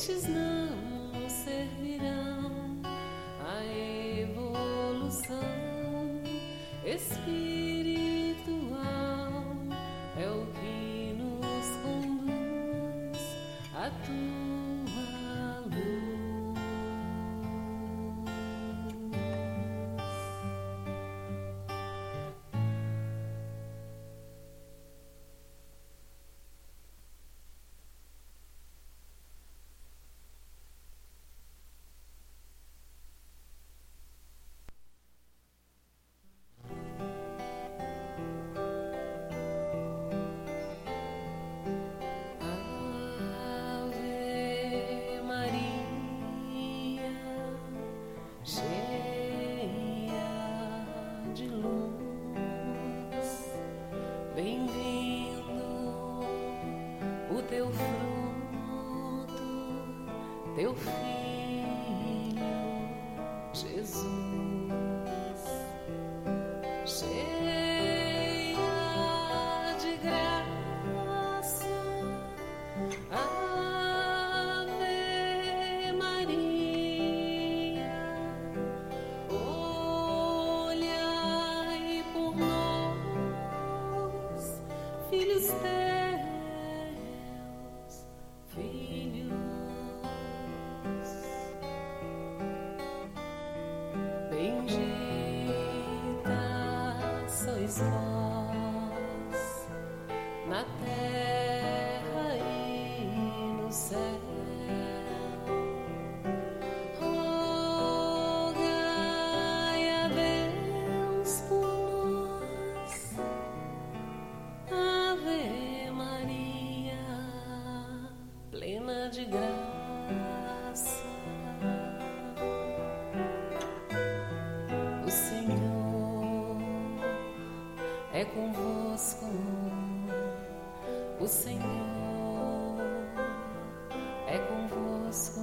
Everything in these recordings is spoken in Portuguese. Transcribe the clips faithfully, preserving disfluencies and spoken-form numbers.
Estes não servirão à evolução espiritual. É o que nos conduz à tua luz. Teu fruto, teu filho, Jesus, cheia de graça, Ave Maria, olhai por nós, filhos teus. Sois vós na terra e no céu, rogai a Deus por nós, Ave Maria, plena de graça, o Senhor é convosco, o Senhor é convosco,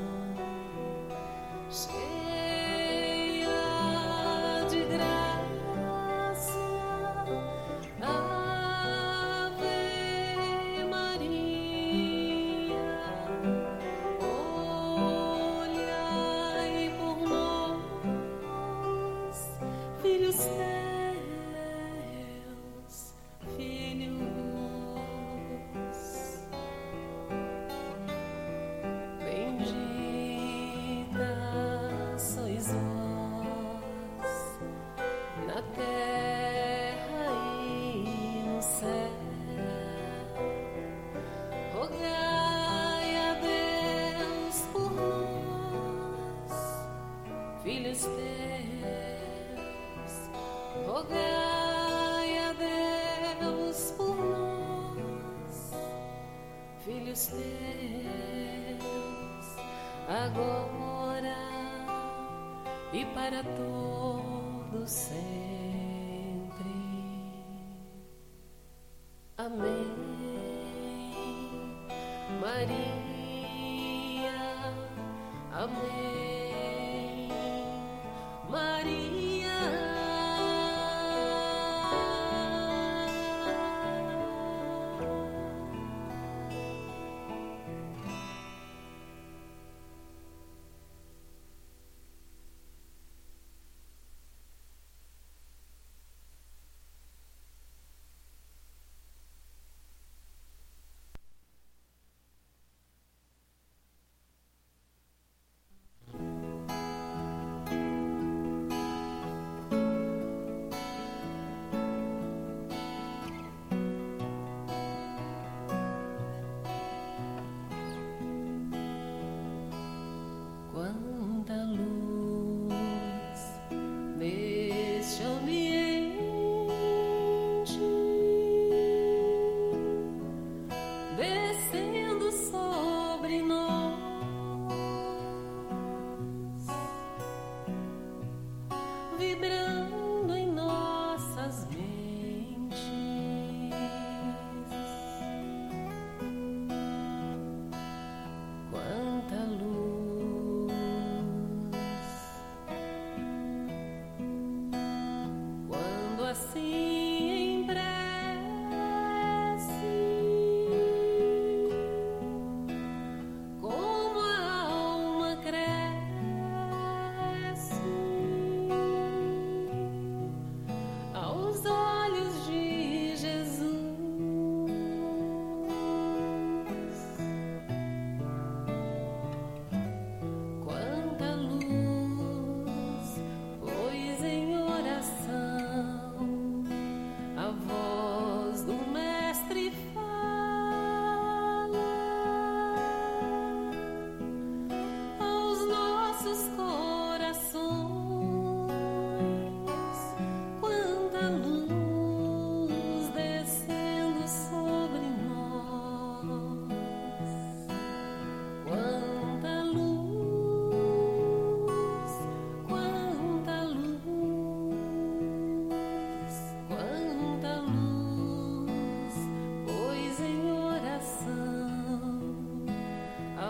cheia de graça, Ave Maria, olhai por nós, filhos teus. Na terra e no céu, rogai a Deus por nós, filhos teus, rogai a Deus por nós, filhos teus, agora e para todos sempre. Amém. Maria, amém. Maria.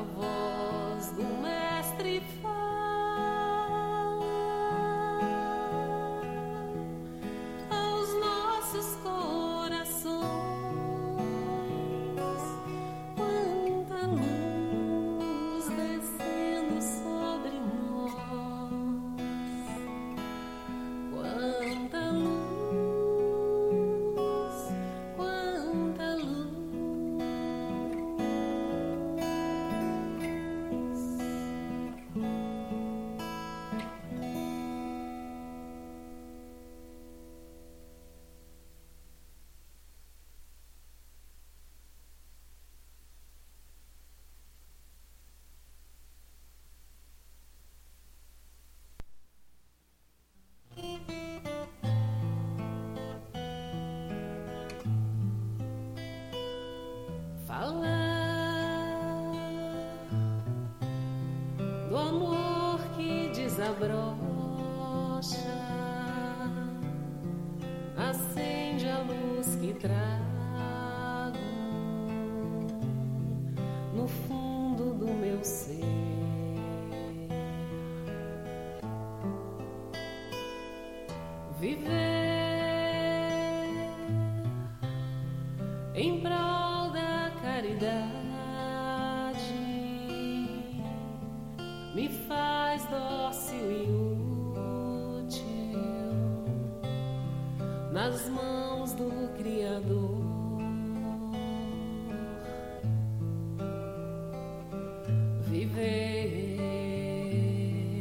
voz do Mestre fala aos nossos corações. Quanta luz descendo sobre nós, quanta luz, quanta luz. Falar do amor que desabrocha, acende a luz que trago no fundo do meu ser. Viver em prol da caridade me faz dócil e útil nas mãos do Criador. Viver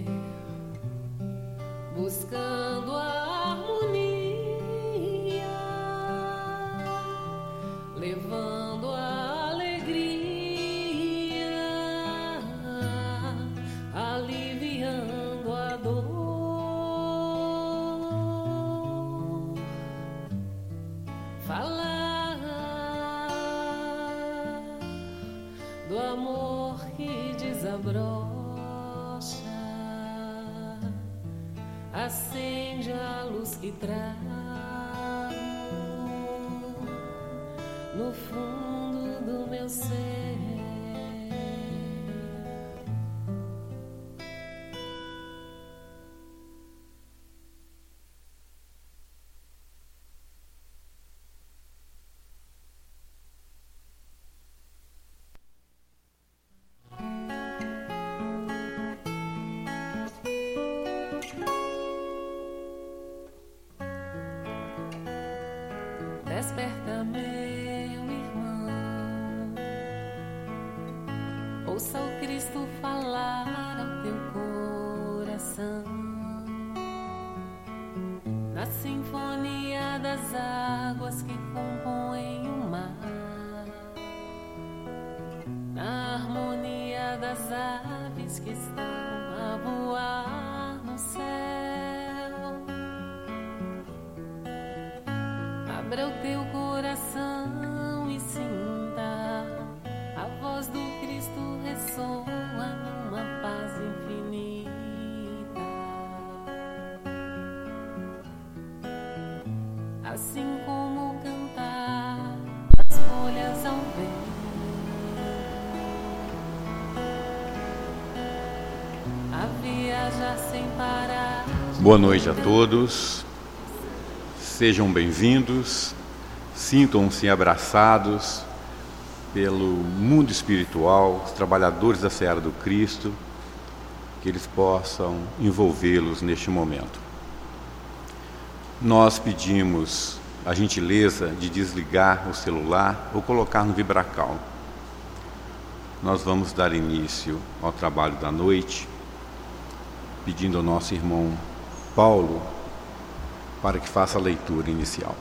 buscando a harmonia, levando a alegria, aliviando a dor. Falar do amor que desabrocha, acende a luz que trago no fundo do meu ser. Desperta, meu irmão, ouça o Cristo falar ao teu coração, na sinfonia das águas que compõem o mar, na harmonia das aves que estão a voar no céu. Abra o teu coração e sinta a voz do Cristo ressoa numa paz infinita. Assim como cantar as folhas ao vento, a viajar sem parar. Boa noite a todos. Sejam bem-vindos, sintam-se abraçados pelo mundo espiritual, os trabalhadores da Seara do Cristo, que eles possam envolvê-los neste momento. Nós pedimos a gentileza de desligar o celular ou colocar no vibracal. Nós vamos dar início ao trabalho da noite, pedindo ao nosso irmão Paulo para que faça a leitura inicial.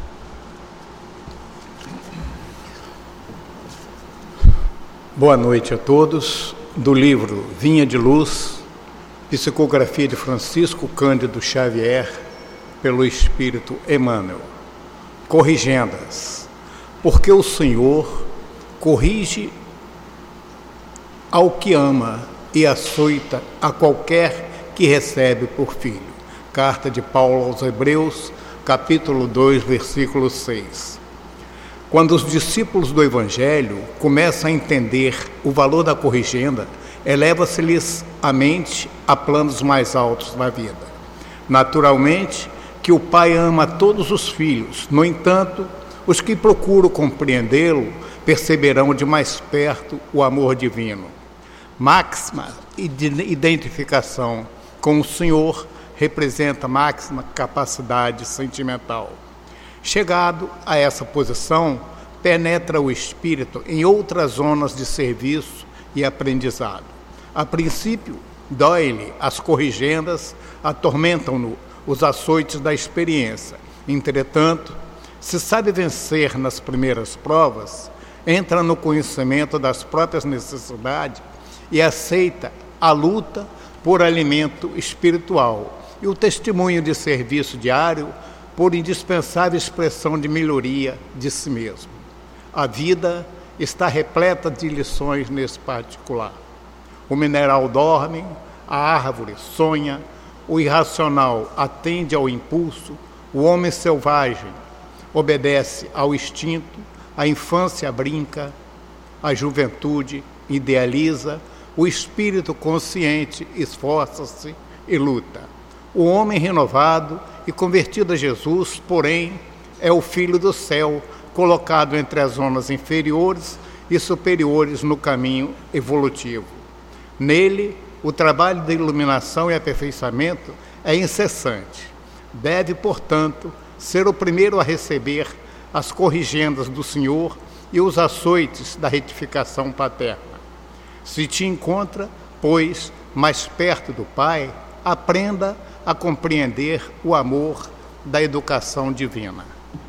Boa noite a todos. Do livro Vinha de Luz, psicografia de Francisco Cândido Xavier, pelo Espírito Emmanuel. Corrigendas. Porque o Senhor corrige ao que ama e açoita a qualquer que recebe por filho. Carta de Paulo aos Hebreus, capítulo dois, versículo seis. Quando os discípulos do Evangelho começam a entender o valor da corrigenda, eleva-se-lhes a mente a planos mais altos na vida. Naturalmente que o Pai ama todos os filhos, no entanto, os que procuram compreendê-lo perceberão de mais perto o amor divino. Máxima identificação com o Senhor representa máxima capacidade sentimental. Chegado a essa posição, penetra o espírito em outras zonas de serviço e aprendizado. A princípio, dói-lhe as corrigendas, atormentam-no os açoites da experiência. Entretanto, se sabe vencer nas primeiras provas, entra no conhecimento das próprias necessidades e aceita a luta por alimento espiritual e o testemunho de serviço diário por indispensável expressão de melhoria de si mesmo. A vida está repleta de lições nesse particular. O mineral dorme, a árvore sonha, o irracional atende ao impulso, o homem selvagem obedece ao instinto, a infância brinca, a juventude idealiza, o espírito consciente esforça-se e luta. O homem renovado e convertido a Jesus, porém, é o filho do céu, colocado entre as zonas inferiores e superiores no caminho evolutivo. Nele, o trabalho de iluminação e aperfeiçoamento é incessante. Deve, portanto, ser o primeiro a receber as corrigendas do Senhor e os açoites da retificação paterna. Se te encontra, pois, mais perto do Pai, aprenda a compreender o amor da educação divina.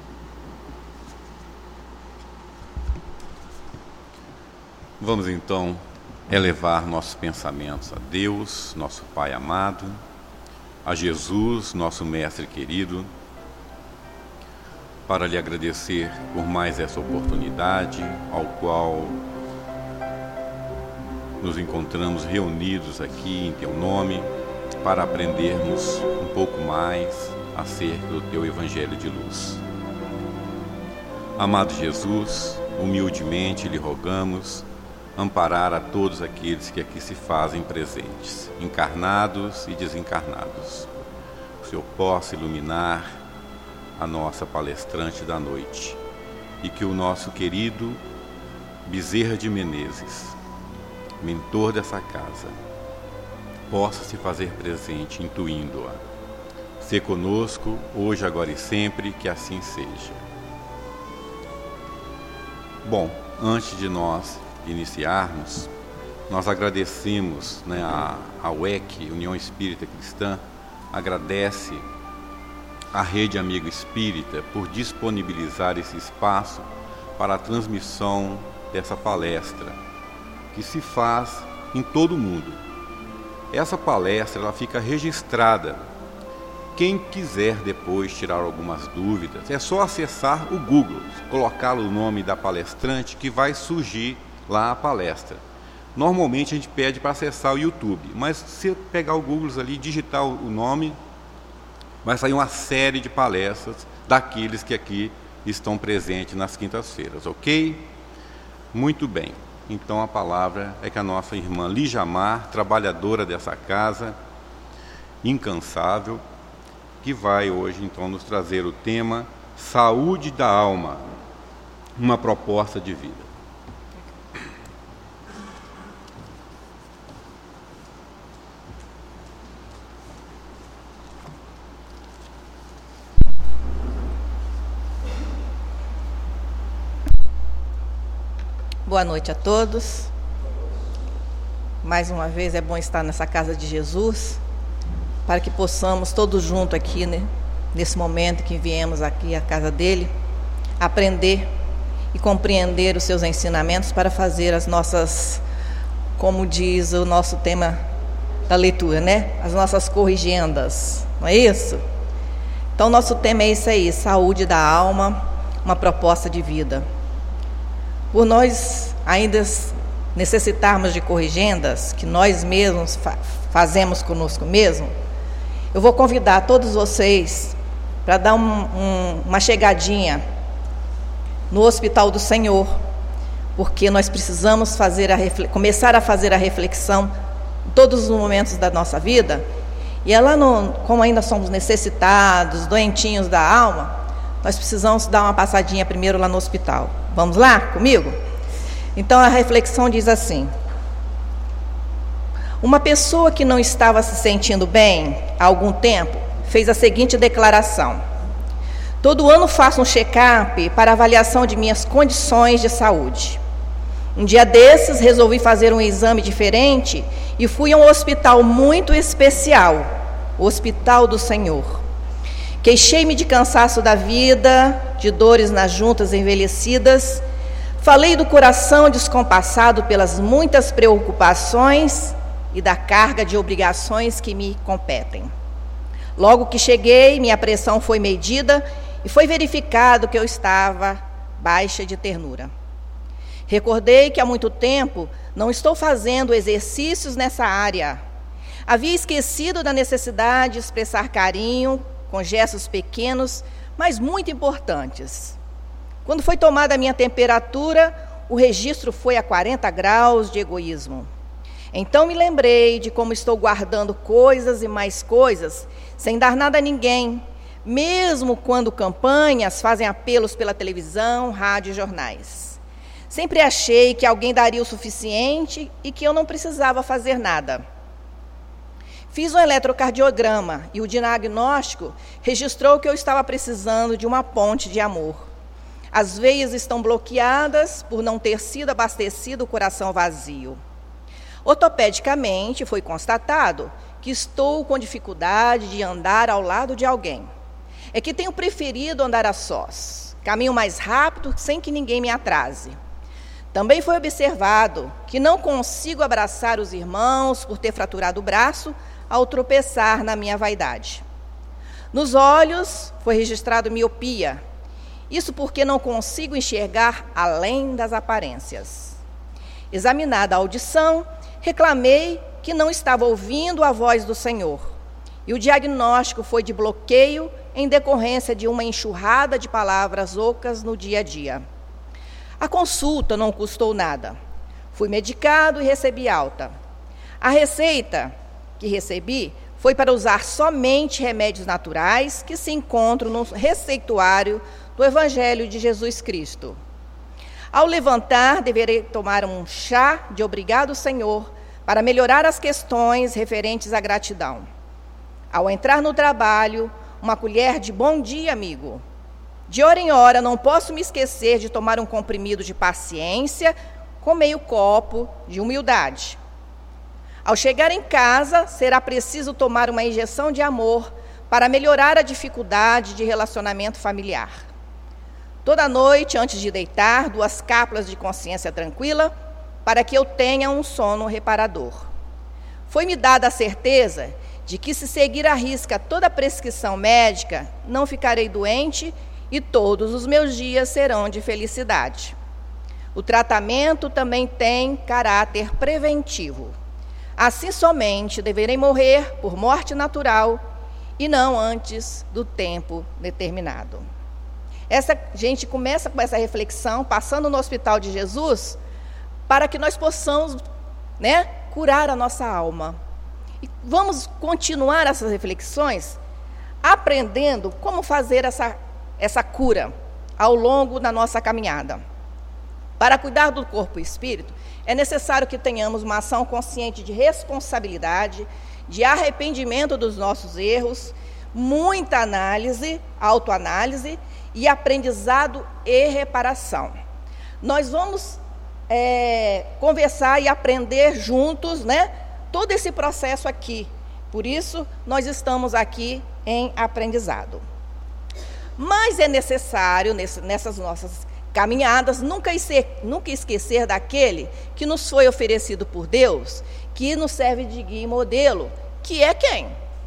Vamos então elevar nossos pensamentos a Deus, nosso Pai amado, a Jesus, nosso Mestre querido, para lhe agradecer por mais essa oportunidade ao qual nos encontramos reunidos aqui em Teu nome para aprendermos um pouco mais acerca do Teu Evangelho de luz. Amado Jesus, humildemente lhe rogamos amparar a todos aqueles que aqui se fazem presentes, encarnados e desencarnados. Que o Senhor possa iluminar a nossa palestrante da noite e que o nosso querido Bezerra de Menezes, mentor dessa casa, possa se fazer presente, intuindo-a. Se conosco, hoje, agora e sempre, que assim seja. Bom, antes de nós iniciarmos, nós agradecemos, né, a, a U E C, União Espírita Cristã, agradece a Rede Amigo Espírita por disponibilizar esse espaço para a transmissão dessa palestra, que se faz em todo o mundo. Essa palestra ela fica registrada. Quem quiser depois tirar algumas dúvidas, é só acessar o Google, colocar o nome da palestrante que vai surgir lá a palestra. Normalmente a gente pede para acessar o YouTube, mas se pegar o Google ali, digitar o nome, vai sair uma série de palestras daqueles que aqui estão presentes nas quintas-feiras, ok? Muito bem. Então a palavra é que a nossa irmã Lijamar, trabalhadora dessa casa, incansável, que vai hoje então nos trazer o tema Saúde da Alma, uma proposta de vida. Boa noite a todos. Mais uma vez é bom estar nessa casa de Jesus, para que possamos todos juntos aqui, né, nesse momento que viemos aqui à casa dele, aprender e compreender os seus ensinamentos para fazer as nossas, como diz o nosso tema da leitura, né, as nossas corrigendas, não é isso? Então nosso tema é isso aí, saúde da alma, uma proposta de vida. Por nós ainda necessitarmos de corrigendas, que nós mesmos fa- fazemos conosco mesmo, eu vou convidar todos vocês para dar um, um, uma chegadinha no Hospital do Senhor, porque nós precisamos fazer a refle- começar a fazer a reflexão em todos os momentos da nossa vida. E é lá, no, como ainda somos necessitados, doentinhos da alma, nós precisamos dar uma passadinha primeiro lá no hospital. Vamos lá comigo? Então a reflexão diz assim: uma pessoa que não estava se sentindo bem há algum tempo fez a seguinte declaração: todo ano faço um check-up para avaliação de minhas condições de saúde. Um dia desses resolvi fazer um exame diferente e fui a um hospital muito especial, o Hospital do Senhor. Queixei-me de cansaço da vida, de dores nas juntas envelhecidas, falei do coração descompassado pelas muitas preocupações e da carga de obrigações que me competem. Logo que cheguei, minha pressão foi medida e foi verificado que eu estava baixa de ternura. Recordei que há muito tempo não estou fazendo exercícios nessa área. Havia esquecido da necessidade de expressar carinho com gestos pequenos, mas muito importantes. Quando foi tomada a minha temperatura, o registro foi a quarenta graus de egoísmo. Então me lembrei de como estou guardando coisas e mais coisas, sem dar nada a ninguém, mesmo quando campanhas fazem apelos pela televisão, rádio e jornais. Sempre achei que alguém daria o suficiente e que eu não precisava fazer nada. Fiz um eletrocardiograma e o diagnóstico registrou que eu estava precisando de uma ponte de amor. As veias estão bloqueadas por não ter sido abastecido o coração vazio. Ortopedicamente foi constatado que estou com dificuldade de andar ao lado de alguém. É que tenho preferido andar a sós, caminho mais rápido sem que ninguém me atrase. Também foi observado que não consigo abraçar os irmãos por ter fraturado o braço ao tropeçar na minha vaidade. Nos olhos foi registrado miopia. Isso porque não consigo enxergar além das aparências. Examinada a audição, reclamei que não estava ouvindo a voz do Senhor. E o diagnóstico foi de bloqueio em decorrência de uma enxurrada de palavras ocas no dia a dia. A consulta não custou nada. Fui medicado e recebi alta. A receita que recebi foi para usar somente remédios naturais que se encontram no receituário do Evangelho de Jesus Cristo. Ao levantar, deverei tomar um chá de obrigado, Senhor, para melhorar as questões referentes à gratidão. Ao entrar no trabalho, uma colher de bom dia, amigo. De hora em hora, não posso me esquecer de tomar um comprimido de paciência com meio copo de humildade. Ao chegar em casa, será preciso tomar uma injeção de amor para melhorar a dificuldade de relacionamento familiar. Toda noite, antes de deitar, duas cápsulas de consciência tranquila para que eu tenha um sono reparador. Foi-me dada a certeza de que, se seguir à risca toda a prescrição médica, não ficarei doente e todos os meus dias serão de felicidade. O tratamento também tem caráter preventivo. Assim somente deverei morrer por morte natural e não antes do tempo determinado. Essa gente começa com essa reflexão, passando no Hospital de Jesus, para que nós possamos, né, curar a nossa alma. E vamos continuar essas reflexões aprendendo como fazer essa essa cura ao longo da nossa caminhada. Para cuidar do corpo e espírito, é necessário que tenhamos uma ação consciente de responsabilidade, de arrependimento dos nossos erros, muita análise, autoanálise e aprendizado e reparação. Nós vamos é, conversar e aprender juntos, né, todo esse processo aqui. Por isso, nós estamos aqui em aprendizado. Mas é necessário, nessas nossas caminhadas, nunca esquecer, nunca esquecer daquele que nos foi oferecido por Deus, que nos serve de guia e modelo, que é quem?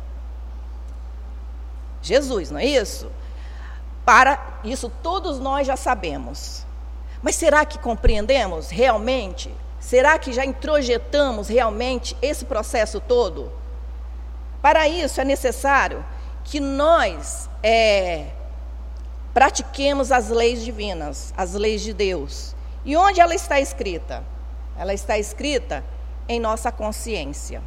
Jesus, não é isso? Para isso todos nós já sabemos. Mas será que compreendemos realmente? Será que já introjetamos realmente esse processo todo? Para isso é necessário que nós é, pratiquemos as leis divinas, as leis de Deus. E onde ela está escrita? Ela está escrita em nossa consciência.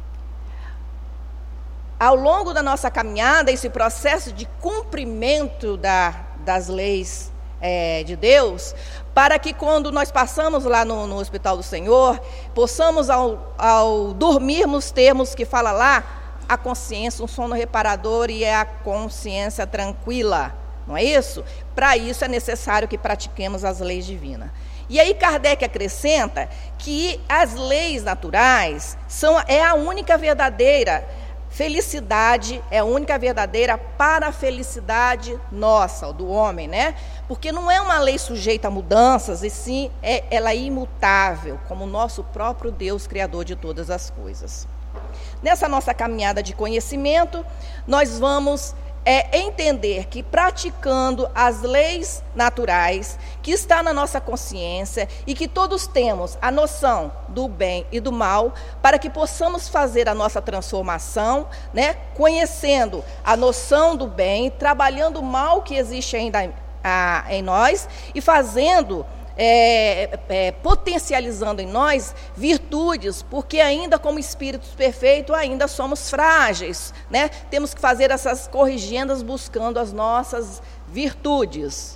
Ao longo da nossa caminhada, esse processo de cumprimento da, das leis é, de Deus, para que quando nós passamos lá no, no Hospital do Senhor, possamos ao, ao dormirmos termos que fala lá, a consciência, um sono reparador e é a consciência tranquila, não é isso? Para isso é necessário que pratiquemos as leis divinas. E aí Kardec acrescenta que as leis naturais são, é a única verdadeira felicidade, é a única verdadeira para a felicidade nossa, do homem, né? Porque não é uma lei sujeita a mudanças, e sim é, ela é imutável, como o nosso próprio Deus, Criador de todas as coisas. Nessa nossa caminhada de conhecimento, nós vamos é, entender que praticando as leis naturais, que está na nossa consciência e que todos temos a noção do bem e do mal, para que possamos fazer a nossa transformação, né, conhecendo a noção do bem, trabalhando o mal que existe ainda a, em nós e fazendo... É, é, potencializando em nós virtudes, porque ainda como espíritos perfeitos ainda somos frágeis, né? Temos que fazer essas corrigendas buscando as nossas virtudes.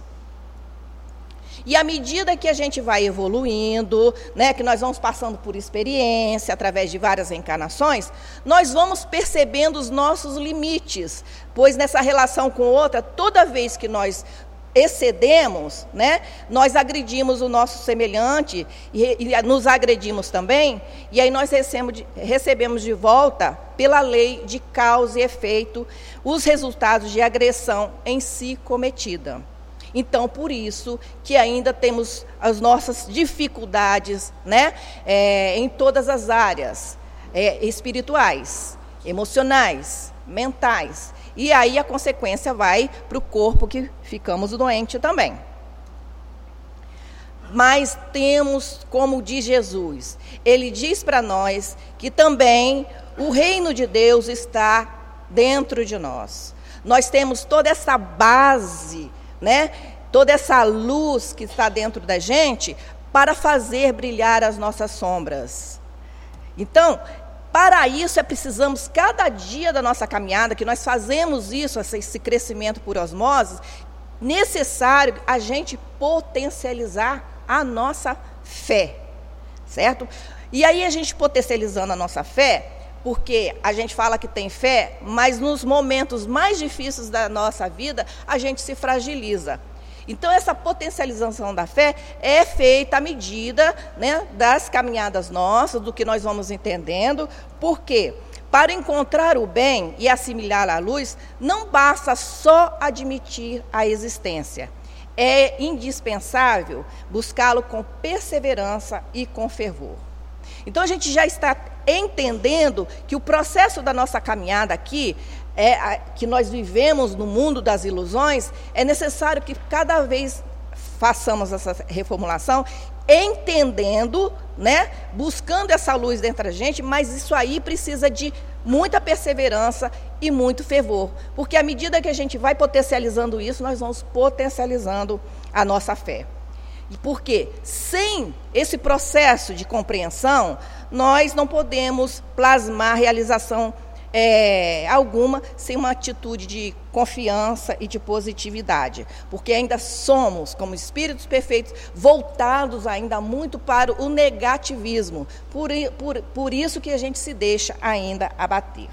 E à medida que a gente vai evoluindo, né, que nós vamos passando por experiência, através de várias reencarnações, nós vamos percebendo os nossos limites, pois nessa relação com outra, toda vez que nós excedemos, né, nós agredimos o nosso semelhante e, e nos agredimos também, e aí nós recebemos de, recebemos de volta, pela lei de causa e efeito, os resultados de agressão em si cometida. Então, por isso que ainda temos as nossas dificuldades, né, é, em todas as áreas, é, espirituais, emocionais, mentais. E aí a consequência vai para o corpo, que ficamos doentes também. Mas temos, como diz Jesus, ele diz para nós que também o reino de Deus está dentro de nós. Nós temos toda essa base, né, toda essa luz que está dentro da gente para fazer brilhar as nossas sombras. Então, para isso, é precisamos, cada dia da nossa caminhada, que nós fazemos isso, esse crescimento por osmose, necessário a gente potencializar a nossa fé, certo? E aí a gente potencializando a nossa fé, porque a gente fala que tem fé, mas nos momentos mais difíceis da nossa vida, a gente se fragiliza. Então, essa potencialização da fé é feita à medida, né, das caminhadas nossas, do que nós vamos entendendo. Por quê? Para encontrar o bem e assimilar a luz, não basta só admitir a existência. É indispensável buscá-lo com perseverança e com fervor. Então, a gente já está entendendo que o processo da nossa caminhada aqui, É, a, que nós vivemos no mundo das ilusões, é necessário que cada vez façamos essa reformulação, entendendo, né, buscando essa luz dentro da gente, mas isso aí precisa de muita perseverança e muito fervor, porque à medida que a gente vai potencializando isso, nós vamos potencializando a nossa fé. E por quê? Sem esse processo de compreensão, nós não podemos plasmar realização É, alguma, sem uma atitude de confiança e de positividade, porque ainda somos, como espíritos perfeitos, voltados ainda muito para o negativismo, por, por, por isso que a gente se deixa ainda abater.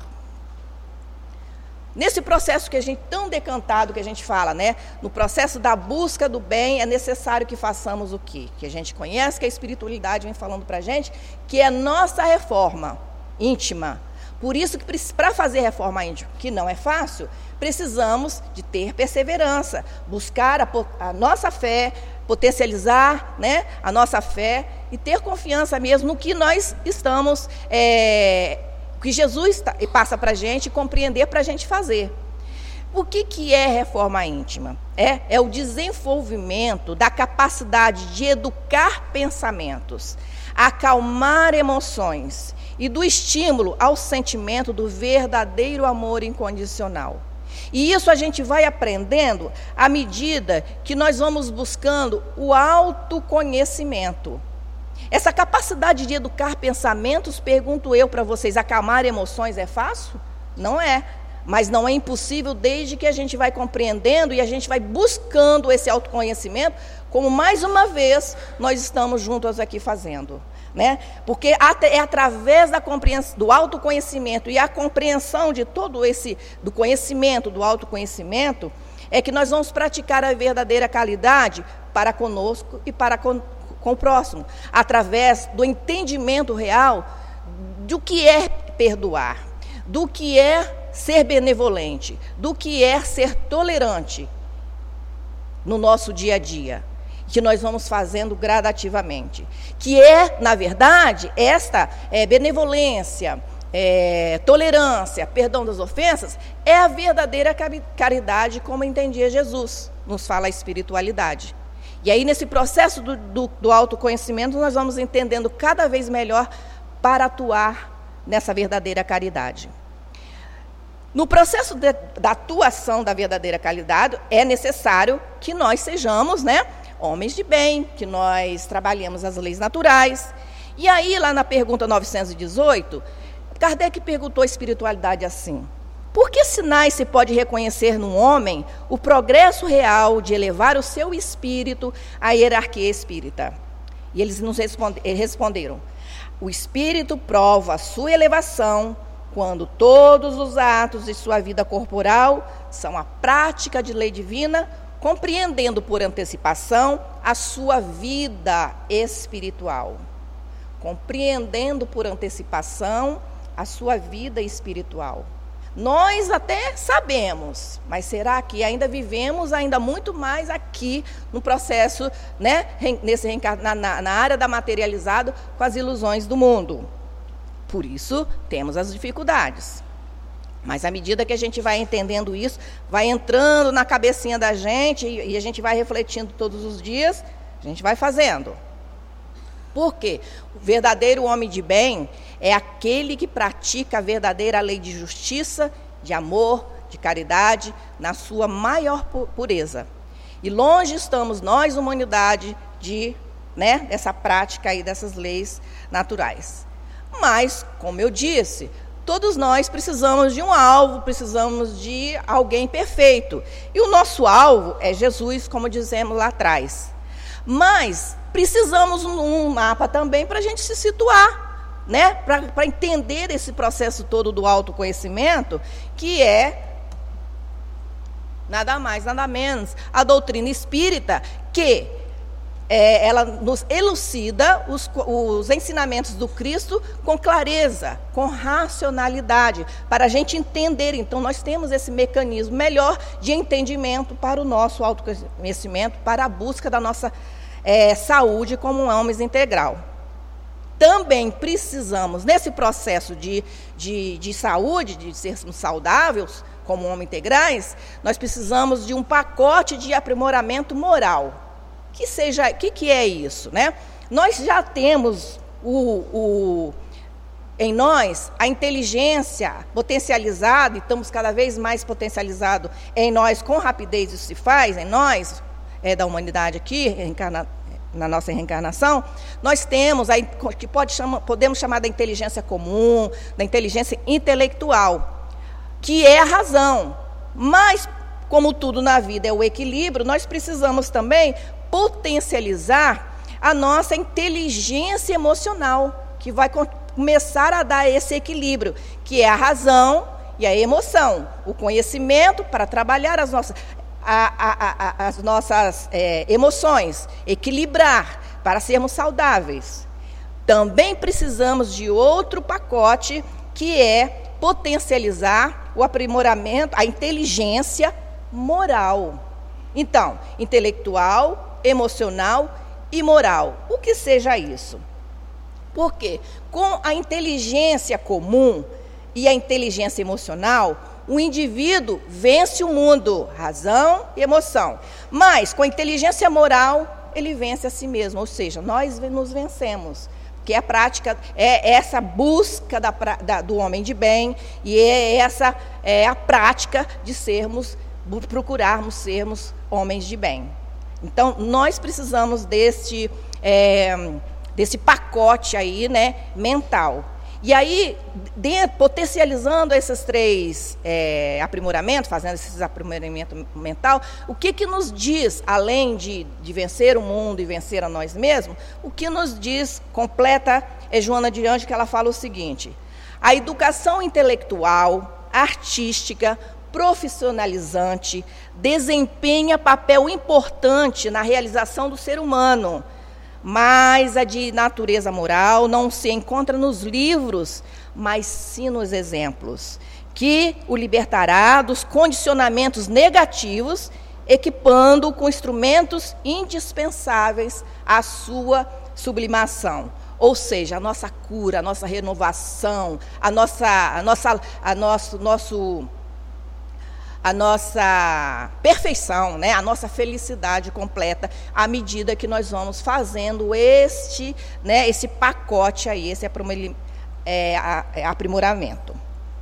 Nesse processo que a gente, tão decantado que a gente fala, né, no processo da busca do bem, é necessário que façamos o quê? Que a gente conhece, que a espiritualidade vem falando para a gente, que é a nossa reforma íntima. Por isso que, para fazer reforma íntima, que não é fácil, precisamos de ter perseverança, buscar a, a nossa fé, potencializar, né, a nossa fé e ter confiança mesmo no que nós estamos, é, que Jesus tá, passa para a gente, compreender para a gente fazer. O que, que é reforma íntima? É, é o desenvolvimento da capacidade de educar pensamentos, acalmar emoções, e do estímulo ao sentimento do verdadeiro amor incondicional. E isso a gente vai aprendendo à medida que nós vamos buscando o autoconhecimento. Essa capacidade de educar pensamentos, pergunto eu para vocês, acalmar emoções é fácil? Não é. Mas não é impossível desde que a gente vai compreendendo e a gente vai buscando esse autoconhecimento, como mais uma vez nós estamos juntos aqui fazendo. Né? Porque é através da compreensão, do autoconhecimento e a compreensão de todo esse, do conhecimento, do autoconhecimento, é que nós vamos praticar a verdadeira caridade para conosco e para com, com o próximo, através do entendimento real do que é perdoar, do que é ser benevolente, do que é ser tolerante no nosso dia a dia, que nós vamos fazendo gradativamente, que é, na verdade, esta é, benevolência, é, tolerância, perdão das ofensas, é a verdadeira caridade como entendia Jesus, nos fala a espiritualidade. E aí, nesse processo do, do, do autoconhecimento, nós vamos entendendo cada vez melhor para atuar nessa verdadeira caridade. No processo de, da atuação da verdadeira caridade, é necessário que nós sejamos, né, homens de bem, que nós trabalhemos as leis naturais. E aí, lá na pergunta novecentos e dezoito, Kardec perguntou à espiritualidade assim: por que sinais se pode reconhecer num homem o progresso real de elevar o seu espírito à hierarquia espírita? E eles nos responde, responderam: o espírito prova a sua elevação quando todos os atos de sua vida corporal são a prática de lei divina, compreendendo por antecipação a sua vida espiritual. Compreendendo por antecipação a sua vida espiritual. Nós até sabemos, mas será que ainda vivemos ainda muito mais aqui no processo, né, nesse, na, na área da materializado, com as ilusões do mundo? Por isso, temos as dificuldades. Mas à medida que a gente vai entendendo isso, vai entrando na cabecinha da gente e, e a gente vai refletindo todos os dias, a gente vai fazendo. Por quê? O verdadeiro homem de bem é aquele que pratica a verdadeira lei de justiça, de amor, de caridade, na sua maior pureza. E longe estamos nós, humanidade, de, né, dessa prática aí, dessas leis naturais. Mas, como eu disse, todos nós precisamos de um alvo, precisamos de alguém perfeito. E o nosso alvo é Jesus, como dizemos lá atrás. Mas precisamos um mapa também para a gente se situar, né? Para entender esse processo todo do autoconhecimento, que é nada mais, nada menos a doutrina espírita, que é, ela nos elucida os, os ensinamentos do Cristo com clareza, com racionalidade, para a gente entender. Então, nós temos esse mecanismo melhor de entendimento para o nosso autoconhecimento, para a busca da nossa é, saúde como um homens integral. Também precisamos, nesse processo de, de, de saúde, de sermos saudáveis, como homens integrais, nós precisamos de um pacote de aprimoramento moral. Que seja, que que é isso, né? Nós já temos o, o, em nós a inteligência potencializada, e estamos cada vez mais potencializados em nós, com rapidez isso se faz, em nós, é, da humanidade aqui, reencarna, na nossa reencarnação, nós temos, a, que pode chama, podemos chamar da inteligência comum, da inteligência intelectual, que é a razão. Mas, como tudo na vida é o equilíbrio, nós precisamos também potencializar a nossa inteligência emocional, que vai começar a dar esse equilíbrio, que é a razão e a emoção, o conhecimento para trabalhar as nossas, a, a, a, as nossas é, emoções, equilibrar para sermos saudáveis. Também precisamos de outro pacote, que é potencializar o aprimoramento, a inteligência moral. Então, intelectual, emocional e moral. O que seja isso? Porque com a inteligência comum e a inteligência emocional, o indivíduo vence o mundo, razão e emoção. Mas com a inteligência moral, ele vence a si mesmo, ou seja, nós nos vencemos. que é a prática, é essa busca da, da, do homem de bem, e é essa é a prática de sermos, procurarmos sermos homens de bem. Então, nós precisamos desse, é, desse pacote aí, né, mental. E aí, de, potencializando esses três é, aprimoramentos, fazendo esses aprimoramentos mental, o que, que nos diz, além de, de vencer o mundo e vencer a nós mesmos, o que nos diz, completa, é Joana de Ângeles, que ela fala o seguinte: a educação intelectual, artística, profissionalizante, desempenha papel importante na realização do ser humano, mas a de natureza moral não se encontra nos livros, mas sim nos exemplos, que o libertará dos condicionamentos negativos, equipando-o com instrumentos indispensáveis à sua sublimação. Ou seja, a nossa cura, a nossa renovação, a nossa, a nossa, a nosso, nosso, a nossa perfeição, né? A nossa felicidade completa, à medida que nós vamos fazendo este, né, esse pacote aí, esse é, aprimoramento.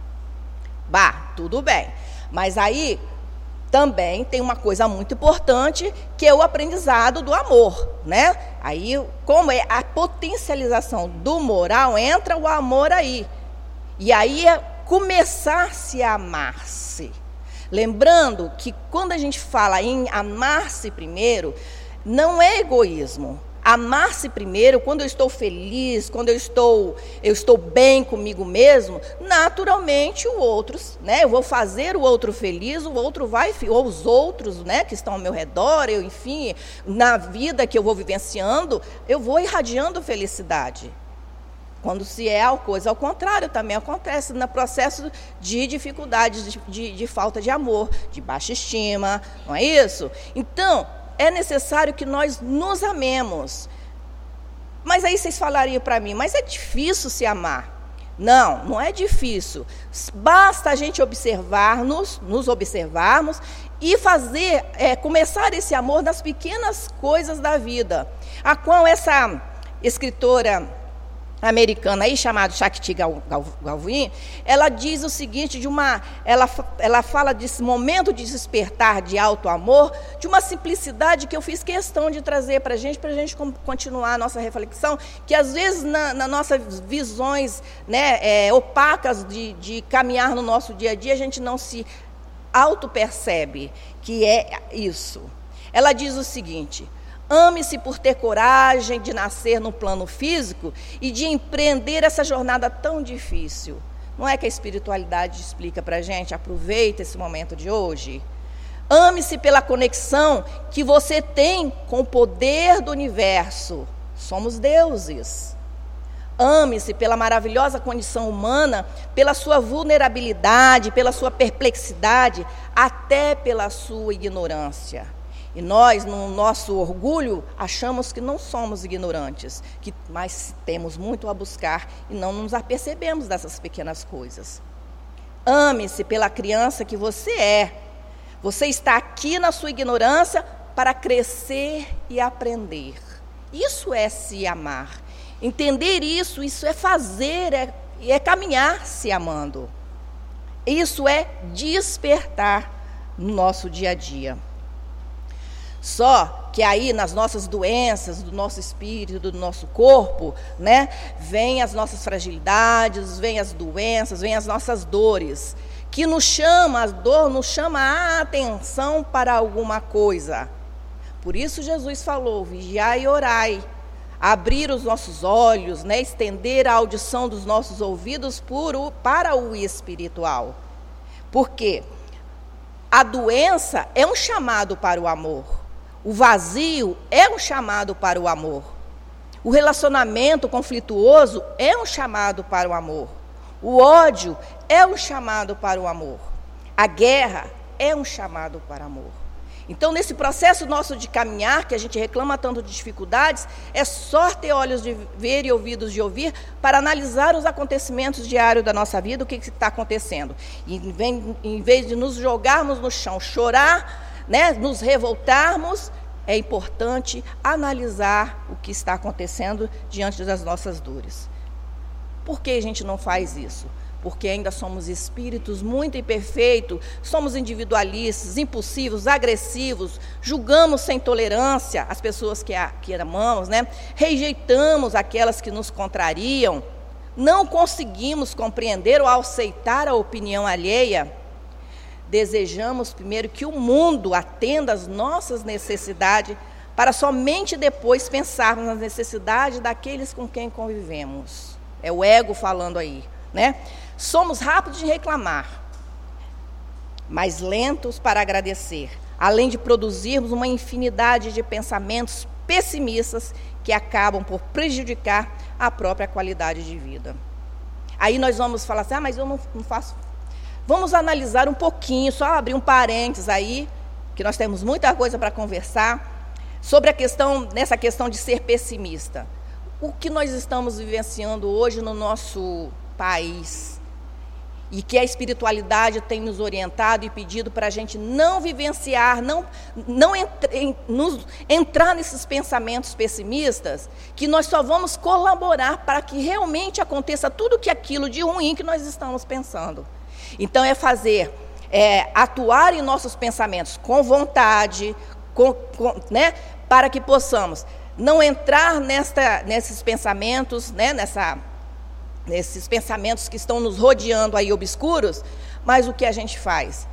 Bah, tudo bem. Mas aí também tem uma coisa muito importante, que é o aprendizado do amor, né? Aí, como é a potencialização do moral, entra o amor aí. E aí é começar-se a amar-se. Lembrando que quando a gente fala em amar-se primeiro, não é egoísmo. Amar-se primeiro, quando eu estou feliz, quando eu estou, eu estou bem comigo mesmo, naturalmente o outro, né, eu vou fazer o outro feliz, o outro vai, ou os outros, né, que estão ao meu redor, eu, enfim, na vida que eu vou vivenciando, eu vou irradiando felicidade. Quando se é a coisa ao contrário, também acontece no processo de dificuldades, de, de, de falta de amor, de baixa estima, não é isso? Então, é necessário que nós nos amemos. Mas aí vocês falariam para mim, mas é difícil se amar. Não, não é difícil. Basta a gente observar-nos, nos observarmos e fazer, é, começar esse amor nas pequenas coisas da vida. A qual essa escritora americana aí, chamada Shakti Gawain, ela diz o seguinte, de uma, ela, ela fala desse momento de despertar de alto amor, de uma simplicidade que eu fiz questão de trazer para a gente, para a gente continuar a nossa reflexão, que às vezes na, nas nossas visões, né, é, opacas de, de caminhar no nosso dia a dia, a gente não se auto-percebe que é isso. Ela diz o seguinte: ame-se por ter coragem de nascer no plano físico e de empreender essa jornada tão difícil. Não é que a espiritualidade explica para a gente? Aproveita esse momento de hoje. Ame-se pela conexão que você tem com o poder do universo. Somos deuses. Ame-se pela maravilhosa condição humana, pela sua vulnerabilidade, pela sua perplexidade, até pela sua ignorância. E nós, no nosso orgulho, achamos que não somos ignorantes, que, mas temos muito a buscar e não nos apercebemos dessas pequenas coisas. Ame-se pela criança que você é. Você está aqui na sua ignorância para crescer e aprender. Isso é se amar. Entender isso, isso é fazer, é, é caminhar se amando. Isso é despertar no nosso dia a dia. Só que aí nas nossas doenças, do nosso espírito, do nosso corpo, né, vem as nossas fragilidades, vem as doenças, vem as nossas dores, que nos chama, a dor nos chama a atenção para alguma coisa. Por isso Jesus falou, vigiai e orai, abrir os nossos olhos, né, estender a audição dos nossos ouvidos por o, para o espiritual. Por quê? A doença é um chamado para o amor. O vazio é um chamado para o amor. O relacionamento conflituoso é um chamado para o amor. O ódio é um chamado para o amor. A guerra é um chamado para o amor. Então, nesse processo nosso de caminhar, que a gente reclama tanto de dificuldades, é só ter olhos de ver e ouvidos de ouvir para analisar os acontecimentos diários da nossa vida, o que está acontecendo. E em vez de nos jogarmos no chão, chorar, né, nos revoltarmos, é importante analisar o que está acontecendo diante das nossas dores. Por que a gente não faz isso? Porque ainda somos espíritos muito imperfeitos, somos individualistas, impulsivos, agressivos, julgamos sem tolerância as pessoas que, a, que amamos, né? Rejeitamos aquelas que nos contrariam, não conseguimos compreender ou aceitar a opinião alheia. Desejamos primeiro que o mundo atenda às nossas necessidades, para somente depois pensarmos nas necessidades daqueles com quem convivemos. É o ego falando aí, né? Somos rápidos de reclamar, mas lentos para agradecer, além de produzirmos uma infinidade de pensamentos pessimistas que acabam por prejudicar a própria qualidade de vida. Aí nós vamos falar assim, ah, mas eu não, não faço... Vamos analisar um pouquinho, só abrir um parênteses aí, que nós temos muita coisa para conversar, sobre a questão, nessa questão de ser pessimista. O que nós estamos vivenciando hoje no nosso país, e que a espiritualidade tem nos orientado e pedido para a gente não vivenciar, não, não entre, nos, entrar nesses pensamentos pessimistas, que nós só vamos colaborar para que realmente aconteça tudo que aquilo de ruim que nós estamos pensando. Então, é fazer, é, atuar em nossos pensamentos com vontade, com, com, né, para que possamos não entrar nesta, nesses pensamentos, né, nessa... nesses pensamentos que estão nos rodeando aí obscuros, mas o que a gente faz?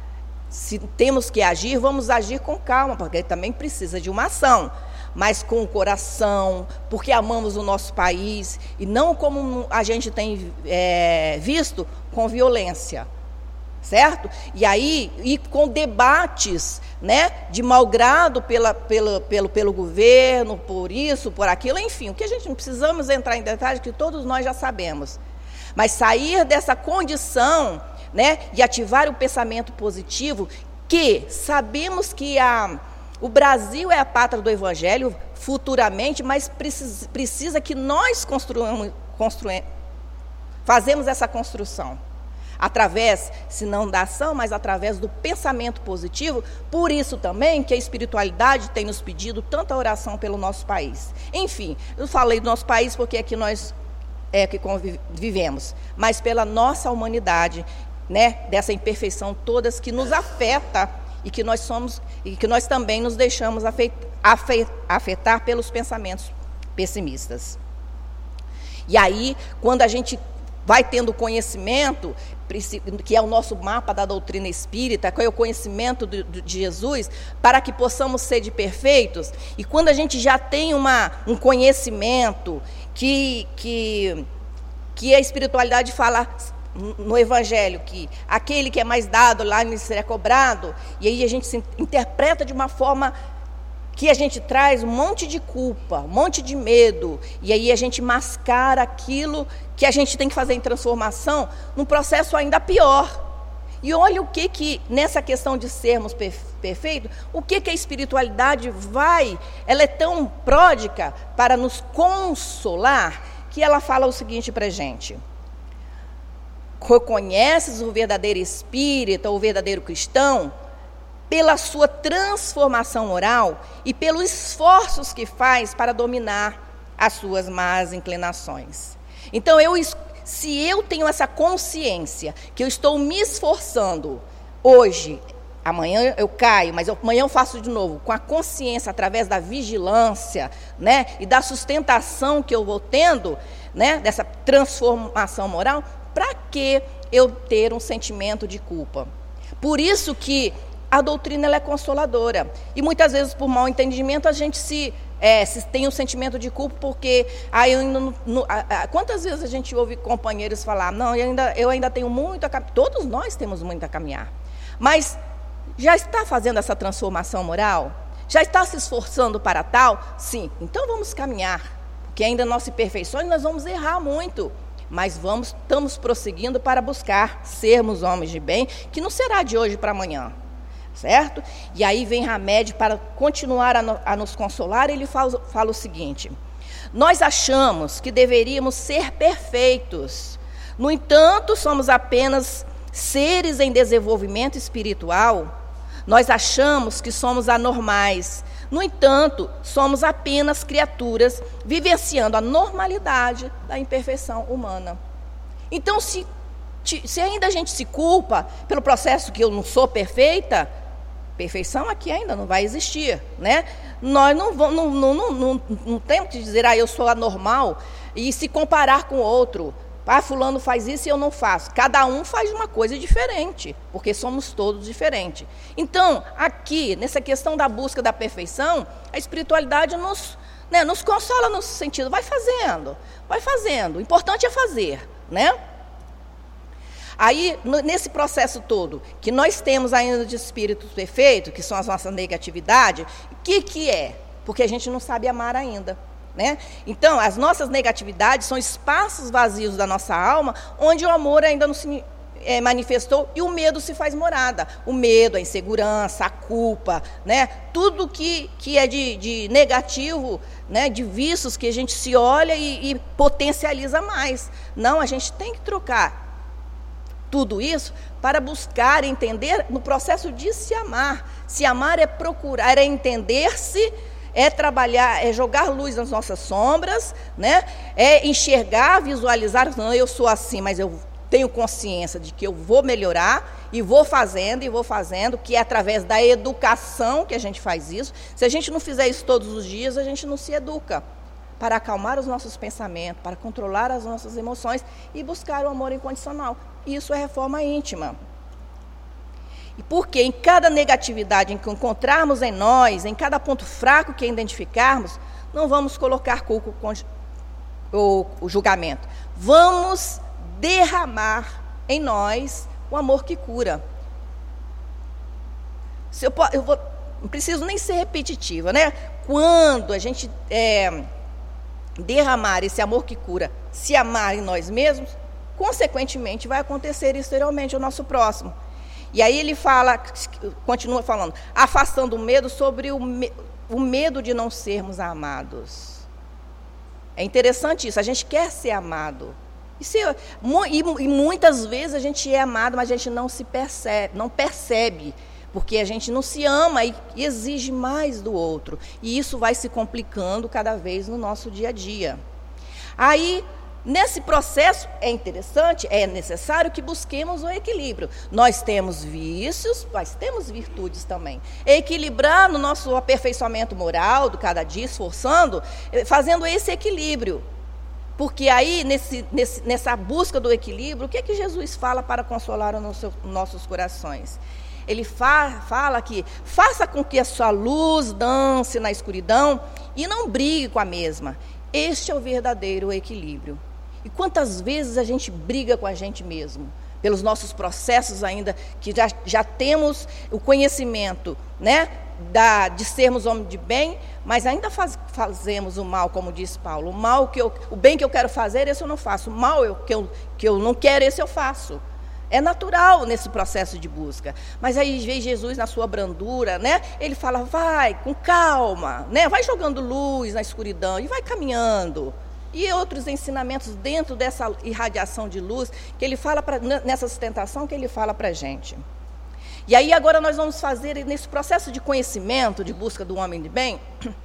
Se temos que agir, vamos agir com calma, porque também precisa de uma ação, mas com o coração, porque amamos o nosso país, e não como a gente tem é, visto, com violência, certo? E aí, e com debates, né, de mau grado pela, pela, pelo, pelo governo, por isso, por aquilo, enfim, o que a gente não precisamos entrar em detalhes, que todos nós já sabemos. Mas sair dessa condição, né, e ativar o pensamento positivo, que sabemos que a, o Brasil é a pátria do Evangelho futuramente, mas precisa, precisa que nós construamos, construamos, fazemos essa construção. Através, se não da ação, mas através do pensamento positivo. Por isso também que a espiritualidade tem nos pedido tanta oração pelo nosso país. Enfim, eu falei do nosso país porque aqui nós é que convivemos, mas pela nossa humanidade, né, dessa imperfeição todas que nos afeta e que nós somos e que nós também nos deixamos afetar pelos pensamentos pessimistas. E aí, quando a gente vai tendo conhecimento, que é o nosso mapa da doutrina espírita, que é o conhecimento de, de Jesus, para que possamos ser de perfeitos, e quando a gente já tem uma, um conhecimento que, que, que a espiritualidade fala no Evangelho, que aquele que é mais dado, lá lhe será cobrado, e aí a gente se interpreta de uma forma que a gente traz um monte de culpa, um monte de medo, e aí a gente mascara aquilo que a gente tem que fazer em transformação num processo ainda pior. E olha o que que, nessa questão de sermos perfeitos, o que que a espiritualidade vai, ela é tão pródica para nos consolar, que ela fala o seguinte para a gente: reconheces o verdadeiro espírita, o verdadeiro cristão, pela sua transformação moral e pelos esforços que faz para dominar as suas más inclinações. Então, eu, se eu tenho essa consciência que eu estou me esforçando hoje, amanhã eu caio, mas amanhã eu faço de novo, com a consciência, através da vigilância, né, e da sustentação que eu vou tendo, né, dessa transformação moral, para que eu ter um sentimento de culpa? Por isso que a doutrina ela é consoladora. E muitas vezes, por mau entendimento, a gente se, é, se tem um sentimento de culpa, porque ah, eu ainda não, não, ah, quantas vezes a gente ouve companheiros falar, não, eu ainda, eu ainda tenho muito a caminhar. Todos nós temos muito a caminhar. Mas já está fazendo essa transformação moral? Já está se esforçando para tal? Sim, então vamos caminhar. Porque ainda nossas imperfeições nós vamos errar muito. Mas vamos, estamos prosseguindo para buscar sermos homens de bem, que não será de hoje para amanhã. Certo? E aí vem Hamed para continuar a, no, a nos consolar. Ele fala, fala o seguinte: nós achamos que deveríamos ser perfeitos, no entanto somos apenas seres em desenvolvimento espiritual. Nós achamos que somos anormais, No entanto, somos apenas criaturas vivenciando a normalidade da imperfeição humana. Então, se, se ainda a gente se culpa pelo processo que eu não sou perfeita, perfeição aqui ainda não vai existir, né? Nós não, vamos, não, não, não, não, não temos que dizer, ah, eu sou anormal, e se comparar com o outro. Ah, fulano faz isso e eu não faço. Cada um faz uma coisa diferente, porque somos todos diferentes. Então, aqui, nessa questão da busca da perfeição, a espiritualidade nos, né, nos consola no sentido, vai fazendo, vai fazendo. O importante é fazer, né? Aí, no, nesse processo todo, que nós temos ainda de espíritos perfeitos, que são as nossas negatividades, o que, que é? Porque a gente não sabe amar ainda. Né? Então, as nossas negatividades são espaços vazios da nossa alma, onde o amor ainda não se é, manifestou e o medo se faz morada. O medo, a insegurança, a culpa, né? Tudo que, que é de, de negativo, né? De vícios que a gente se olha e, e potencializa mais. Não, a gente tem que trocar tudo isso para buscar entender no processo de se amar. Se amar é procurar, é entender-se, é trabalhar, é jogar luz nas nossas sombras, né? É enxergar, visualizar, não, eu sou assim, mas eu tenho consciência de que eu vou melhorar e vou fazendo e vou fazendo, que é através da educação que a gente faz isso. Se a gente não fizer isso todos os dias, a gente não se educa para acalmar os nossos pensamentos, para controlar as nossas emoções e buscar o amor incondicional. Isso é reforma íntima. E porque em cada negatividade que encontrarmos em nós, em cada ponto fraco que identificarmos, não vamos colocar culpa ou o julgamento. Vamos derramar em nós o amor que cura. Se eu, eu vou, não preciso nem ser repetitiva, né? Quando a gente é, derramar esse amor que cura, se amar em nós mesmos, consequentemente vai acontecer exteriormente ao nosso próximo. E aí ele fala, continua falando, afastando o medo sobre o, me, o medo de não sermos amados. É interessante isso, a gente quer ser amado. E, se, e, e muitas vezes a gente é amado, mas a gente não se percebe, não percebe, porque a gente não se ama e, e exige mais do outro. E isso vai se complicando cada vez no nosso dia a dia. Aí, nesse processo, é interessante, é necessário que busquemos o equilíbrio. Nós temos vícios, mas temos virtudes também. Equilibrar no nosso aperfeiçoamento moral, do cada dia, esforçando, fazendo esse equilíbrio. Porque aí, nesse, nesse, nessa busca do equilíbrio, o que é que Jesus fala para consolar os nosso, nossos corações? Ele fa, fala que faça com que a sua luz dance na escuridão e não brigue com a mesma. Este é o verdadeiro equilíbrio. E quantas vezes a gente briga com a gente mesmo, pelos nossos processos ainda, que já, já temos o conhecimento, né, da, de sermos homens de bem, mas ainda faz, fazemos o mal, como diz Paulo. O mal que eu, o bem que eu quero fazer, esse eu não faço. O mal eu, que, eu, que eu não quero, esse eu faço. É natural nesse processo de busca. Mas aí vem Jesus na sua brandura, né? Ele fala, vai, com calma, né? Vai jogando luz na escuridão e vai caminhando. E outros ensinamentos dentro dessa irradiação de luz, que ele fala, pra, nessa sustentação que ele fala para a gente. E aí agora nós vamos fazer, nesse processo de conhecimento, de busca do homem de bem,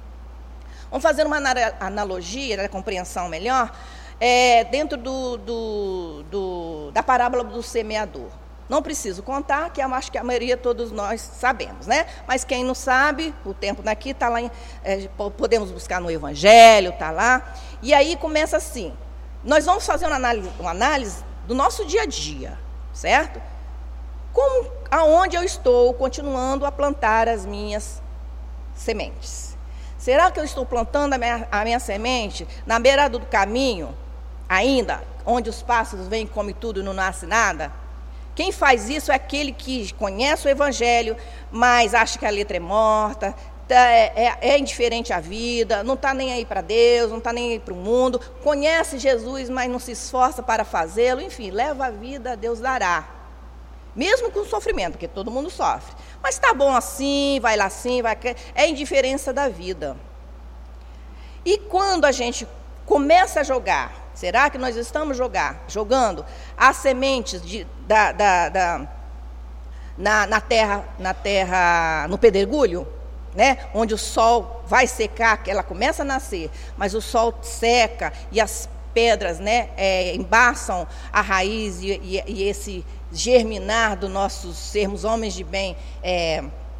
vamos fazer uma analogia, né, compreensão melhor, é, dentro do, do, do, da parábola do semeador. Não preciso contar, que eu acho que a maioria todos nós sabemos, né? Mas quem não sabe, o tempo daqui está lá, em, é, podemos buscar no Evangelho, está lá. E aí começa assim, nós vamos fazer uma análise, uma análise do nosso dia a dia, certo? Como, aonde eu estou continuando a plantar as minhas sementes? Será que eu estou plantando a minha, a minha semente na beira do caminho, ainda, onde os pássaros vêm e comem tudo e não nasce nada? Quem faz isso é aquele que conhece o Evangelho, mas acha que a letra é morta, é, é, é indiferente à vida, não está nem aí para Deus, não está nem aí para o mundo, conhece Jesus, mas não se esforça para fazê-lo, enfim, leva a vida, Deus dará. Mesmo com sofrimento, porque todo mundo sofre. Mas está bom assim, vai lá assim, vai... é a indiferença da vida. E quando a gente começa a jogar, será que nós estamos jogar, jogando as sementes de, da, da, da, na, na, terra, na terra, no pedregulho? né, onde o sol vai secar, ela começa a nascer, mas o sol seca e as pedras, né, é, embaçam a raiz e, e, e esse germinar do nossos sermos homens de bem é,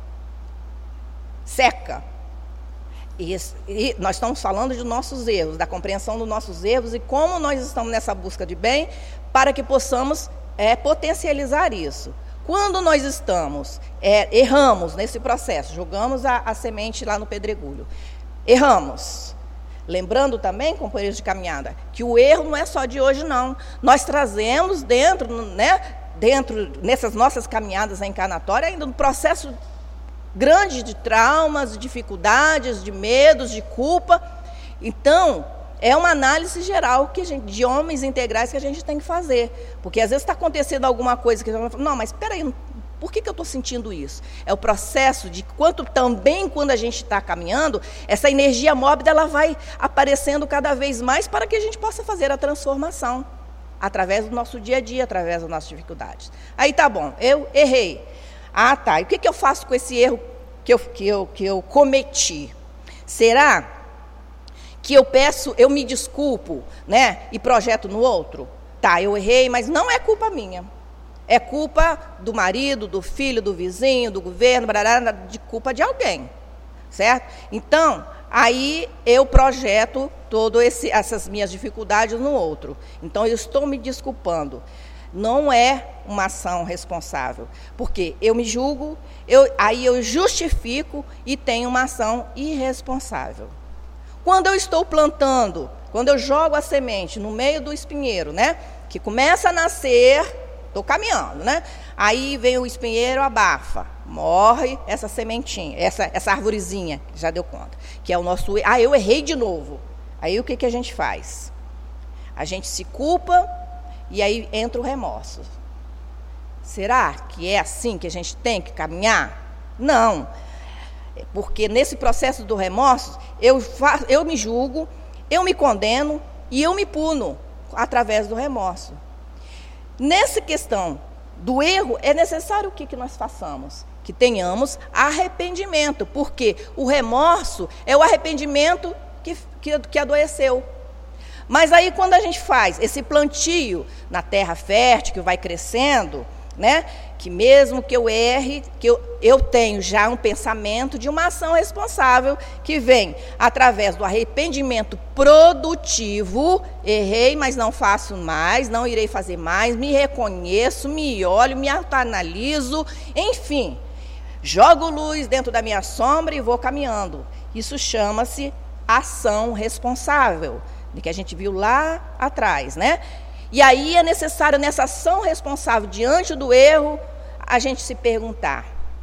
seca. E, e nós estamos falando de nossos erros, da compreensão dos nossos erros e como nós estamos nessa busca de bem para que possamos é, potencializar isso. Quando nós estamos, é, erramos nesse processo, jogamos a, a semente lá no pedregulho, erramos. Lembrando também, companheiros de caminhada, que o erro não é só de hoje, não. Nós trazemos dentro, né, dentro nessas nossas caminhadas encarnatórias, ainda um processo grande de traumas, de dificuldades, de medos, de culpa. Então, é uma análise geral que a gente, de homens integrais que a gente tem que fazer. Porque às vezes está acontecendo alguma coisa que a gente fala, não, mas espera aí, por que, que eu estou sentindo isso? É o processo de quanto também quando a gente está caminhando, essa energia mórbida ela vai aparecendo cada vez mais para que a gente possa fazer a transformação através do nosso dia a dia, através das nossas dificuldades. Aí tá bom, eu errei. Ah, tá. E o que, que eu faço com esse erro que eu, que, eu, que eu cometi? Será que eu peço, eu me desculpo, né, e projeto no outro? Tá, eu errei, mas não é culpa minha. É culpa do marido, do filho, do vizinho, do governo, de culpa de alguém, certo? Então, aí eu projeto todas essas minhas dificuldades no outro. Então, eu estou me desculpando. Não é uma ação responsável, porque eu me julgo, eu, aí eu justifico e tenho uma ação irresponsável. Quando eu estou plantando, quando eu jogo a semente no meio do espinheiro, né, que começa a nascer, estou caminhando, né, aí vem o espinheiro, abafa, morre essa sementinha, essa, essa arvorezinha, que já deu conta, que é o nosso, ah, eu errei de novo. Aí o que, que a gente faz? A gente se culpa, e aí entra o remorso. Será que é assim que a gente tem que caminhar? Não. Porque nesse processo do remorso, eu, faço, eu me julgo, eu me condeno e eu me puno através do remorso. Nessa questão do erro, é necessário o que, que nós façamos? Que tenhamos arrependimento, porque o remorso é o arrependimento que, que, que adoeceu. Mas aí quando a gente faz esse plantio na terra fértil, que vai crescendo, né, que mesmo que eu erre, que eu, eu tenho já um pensamento de uma ação responsável, que vem através do arrependimento produtivo, errei, mas não faço mais, não irei fazer mais, me reconheço, me olho, me autoanaliso, enfim, jogo luz dentro da minha sombra e vou caminhando. Isso chama-se ação responsável, que a gente viu lá atrás, né? E aí é necessário, nessa ação responsável, diante do erro, a gente se perguntar.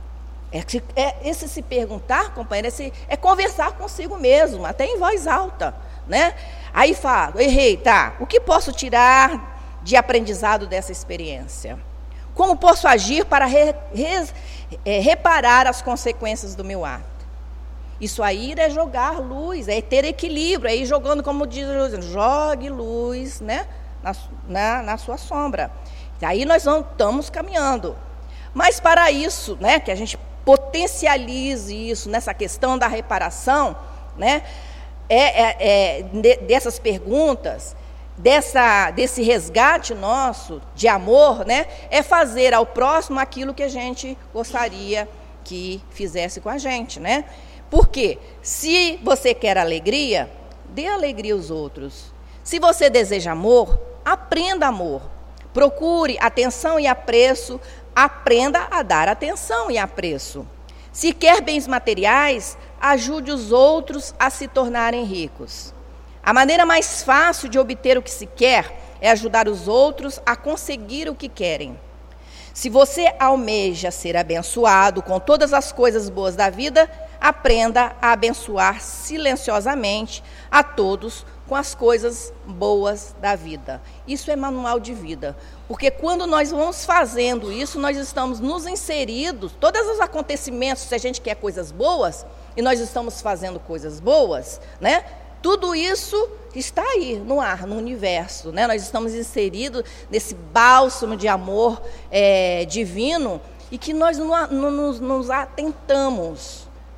É, é, esse se perguntar, companheiro, esse, é conversar consigo mesmo, até em voz alta, né? Aí falo, errei, tá, o que posso tirar de aprendizado dessa experiência? Como posso agir para re, re, é, reparar as consequências do meu ato? Isso aí é jogar luz, é ter equilíbrio, é ir jogando, como diz o jogue luz, né, na, na, na sua sombra. E aí nós vamos, estamos caminhando. Mas para isso, né, que a gente potencialize isso nessa questão da reparação, né, é, é, é, de, dessas perguntas, dessa, desse resgate nosso de amor, né, é fazer ao próximo aquilo que a gente gostaria que fizesse com a gente, né? Porque se você quer alegria, dê alegria aos outros. Se você deseja amor, aprenda amor. Procure atenção e apreço, aprenda a dar atenção e apreço. Se quer bens materiais, ajude os outros a se tornarem ricos. A maneira mais fácil de obter o que se quer é ajudar os outros a conseguir o que querem. Se você almeja ser abençoado com todas as coisas boas da vida, aprenda a abençoar silenciosamente a todos com as coisas boas da vida. Isso é manual de vida, porque quando nós vamos fazendo isso, nós estamos nos inseridos, todos os acontecimentos, se a gente quer coisas boas, e nós estamos fazendo coisas boas, né? Tudo isso está aí, no ar, no universo, né? Nós estamos inseridos nesse bálsamo de amor é, divino, e que nós não, não nos, nos atentamos,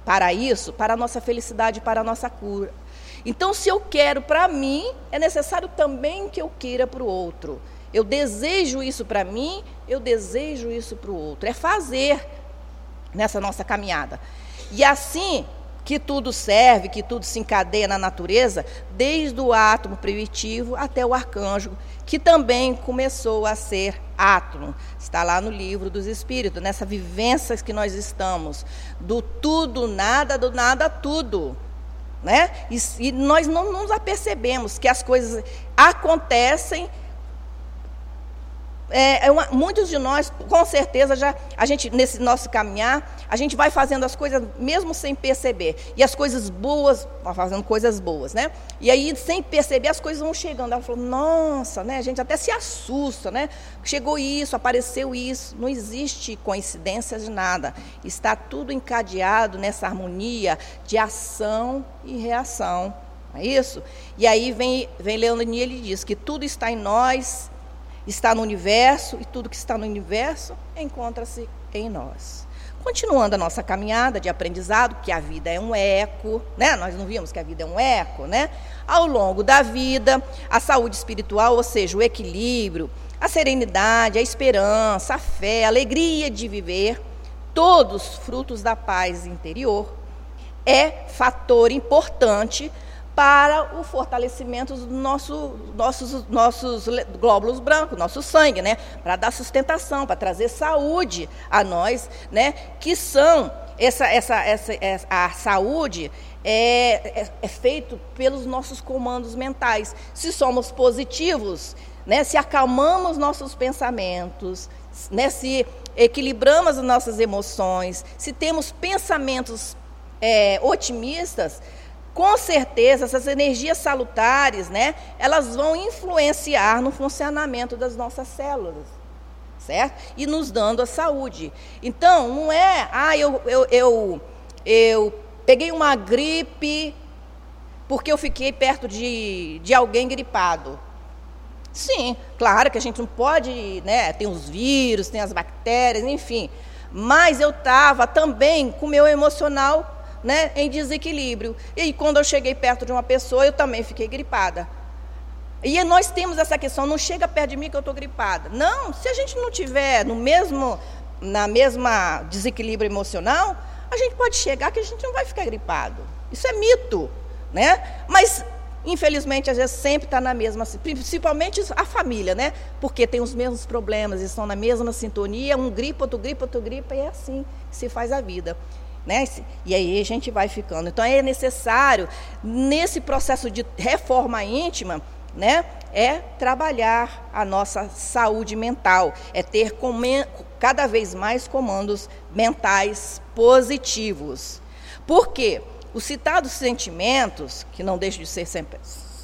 para isso, para a nossa felicidade, para a nossa cura. Então, se eu quero para mim, é necessário também que eu queira para o outro. Eu desejo isso para mim, eu desejo isso para o outro. É fazer nessa nossa caminhada. E assim que tudo serve, que tudo se encadeia na natureza, desde o átomo primitivo até o arcanjo, que também começou a ser átomo. Está lá no livro dos Espíritos, nessa vivência que nós estamos, do tudo, nada, do nada, tudo. Né? E, e nós não nos apercebemos que as coisas acontecem. É, é uma, muitos de nós, com certeza, já, a gente, nesse nosso caminhar, a gente vai fazendo as coisas mesmo sem perceber. E as coisas boas, vai fazendo coisas boas, né? E aí, sem perceber, as coisas vão chegando. Ela falou, nossa, né? A gente até se assusta, né? Chegou isso, apareceu isso. Não existe coincidência de nada. Está tudo encadeado nessa harmonia de ação e reação. Não é isso? E aí vem, vem Leonini, ele diz que tudo está em nós, está no universo, e tudo que está no universo encontra-se em nós. Continuando a nossa caminhada de aprendizado, que a vida é um eco, né? Nós não vimos que a vida é um eco, né? Ao longo da vida, a saúde espiritual, ou seja, o equilíbrio, a serenidade, a esperança, a fé, a alegria de viver, todos frutos da paz interior, é fator importante para o fortalecimento dos nosso, nossos, nossos glóbulos brancos, nosso sangue, né? Para dar sustentação, para trazer saúde a nós, né? Que são, essa, essa, essa, essa, a saúde é, é, é feita pelos nossos comandos mentais. Se somos positivos, né? Se acalmamos nossos pensamentos, né? Se equilibramos as nossas emoções, se temos pensamentos é, otimistas, com certeza, essas energias salutares, né, elas vão influenciar no funcionamento das nossas células, certo? E nos dando a saúde. Então, não é, ah, eu, eu, eu, eu peguei uma gripe porque eu fiquei perto de, de alguém gripado. Sim, claro que a gente não pode, né, tem os vírus, tem as bactérias, enfim. Mas eu estava também com o meu emocional, né, em desequilíbrio. E quando eu cheguei perto de uma pessoa, eu também fiquei gripada. E nós temos essa questão, não chega perto de mim que eu estou gripada. Não, se a gente não tiver no mesmo, na mesma desequilíbrio emocional, a gente pode chegar que a gente não vai ficar gripado. Isso é mito, né? Mas, infelizmente, às vezes sempre está na mesma, principalmente a família, né? Porque tem os mesmos problemas, estão na mesma sintonia, um gripa, outro gripa, outro gripa, e é assim que se faz a vida. Né? E aí a gente vai ficando. Então é necessário, nesse processo de reforma íntima, né, é trabalhar a nossa saúde mental, é ter cada vez mais comandos mentais positivos. Por quê? Os citados sentimentos, que não deixam de ser, sempre,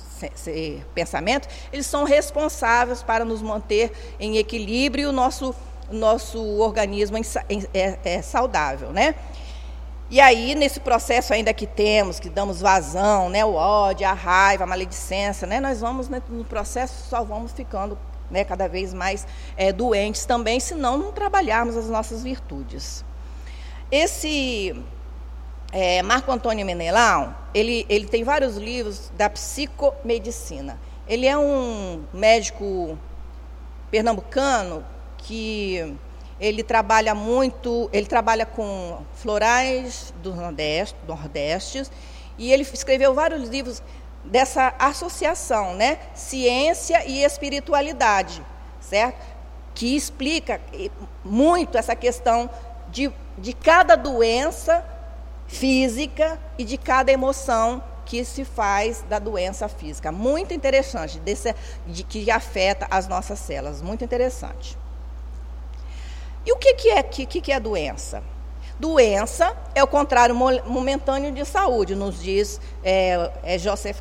ser pensamentos, eles são responsáveis para nos manter em equilíbrio e o nosso, nosso organismo é, é saudável, né? E aí, nesse processo ainda que temos, que damos vazão, né, o ódio, a raiva, a maledicência, né, nós vamos, né, no processo, só vamos ficando, né, cada vez mais é, doentes também, se não, não trabalharmos as nossas virtudes. Esse é, Marco Antônio Menelau, ele, ele tem vários livros da psicomedicina. Ele é um médico pernambucano que... Ele trabalha muito, ele trabalha com florais do Nordeste, Nordeste, e ele escreveu vários livros dessa associação, né? Ciência e espiritualidade, certo? Que explica muito essa questão de, de cada doença física e de cada emoção que se faz da doença física. Muito interessante, desse, de, que afeta as nossas células, muito interessante. E o que, que é que, que é doença? Doença é o contrário momentâneo de saúde, nos diz é, é Joseph,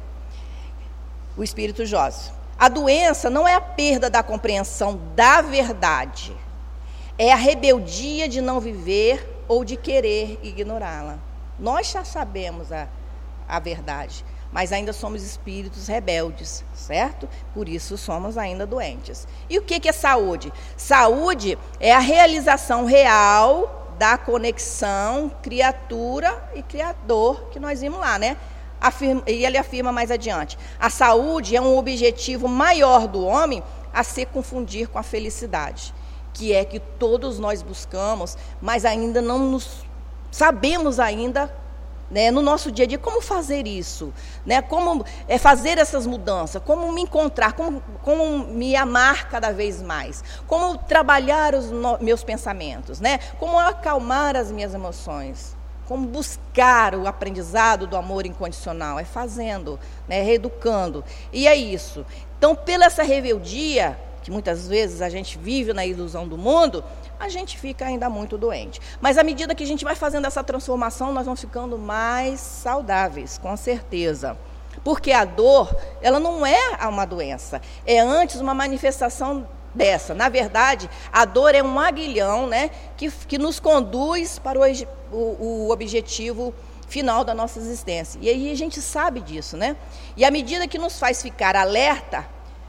o Espírito Joseph. A doença não é a perda da compreensão da verdade, é a rebeldia de não viver ou de querer ignorá-la. Nós já sabemos a, a verdade, mas ainda somos espíritos rebeldes, certo? Por isso somos ainda doentes. E o que é saúde? Saúde é a realização real da conexão criatura e criador, que nós vimos lá, né? Afirma, e ele afirma mais adiante: a saúde é um objetivo maior do homem a se confundir com a felicidade, que é que todos nós buscamos, mas ainda não nos sabemos ainda, né, no nosso dia a dia, como fazer isso, né, como é, fazer essas mudanças, como me encontrar, como, como me amar cada vez mais, como trabalhar os no, meus pensamentos, né, como acalmar as minhas emoções, como buscar o aprendizado do amor incondicional, é fazendo, né, reeducando, e é isso. Então, pela essa rebeldia, que muitas vezes a gente vive na ilusão do mundo, a gente fica ainda muito doente. Mas à medida que a gente vai fazendo essa transformação, nós vamos ficando mais saudáveis, com certeza. Porque a dor, ela não é uma doença, é antes uma manifestação dessa. Na verdade, a dor é um aguilhão, né, que, que nos conduz para o, o, o objetivo final da nossa existência. E aí a gente sabe disso, né? E à medida que nos faz ficar alerta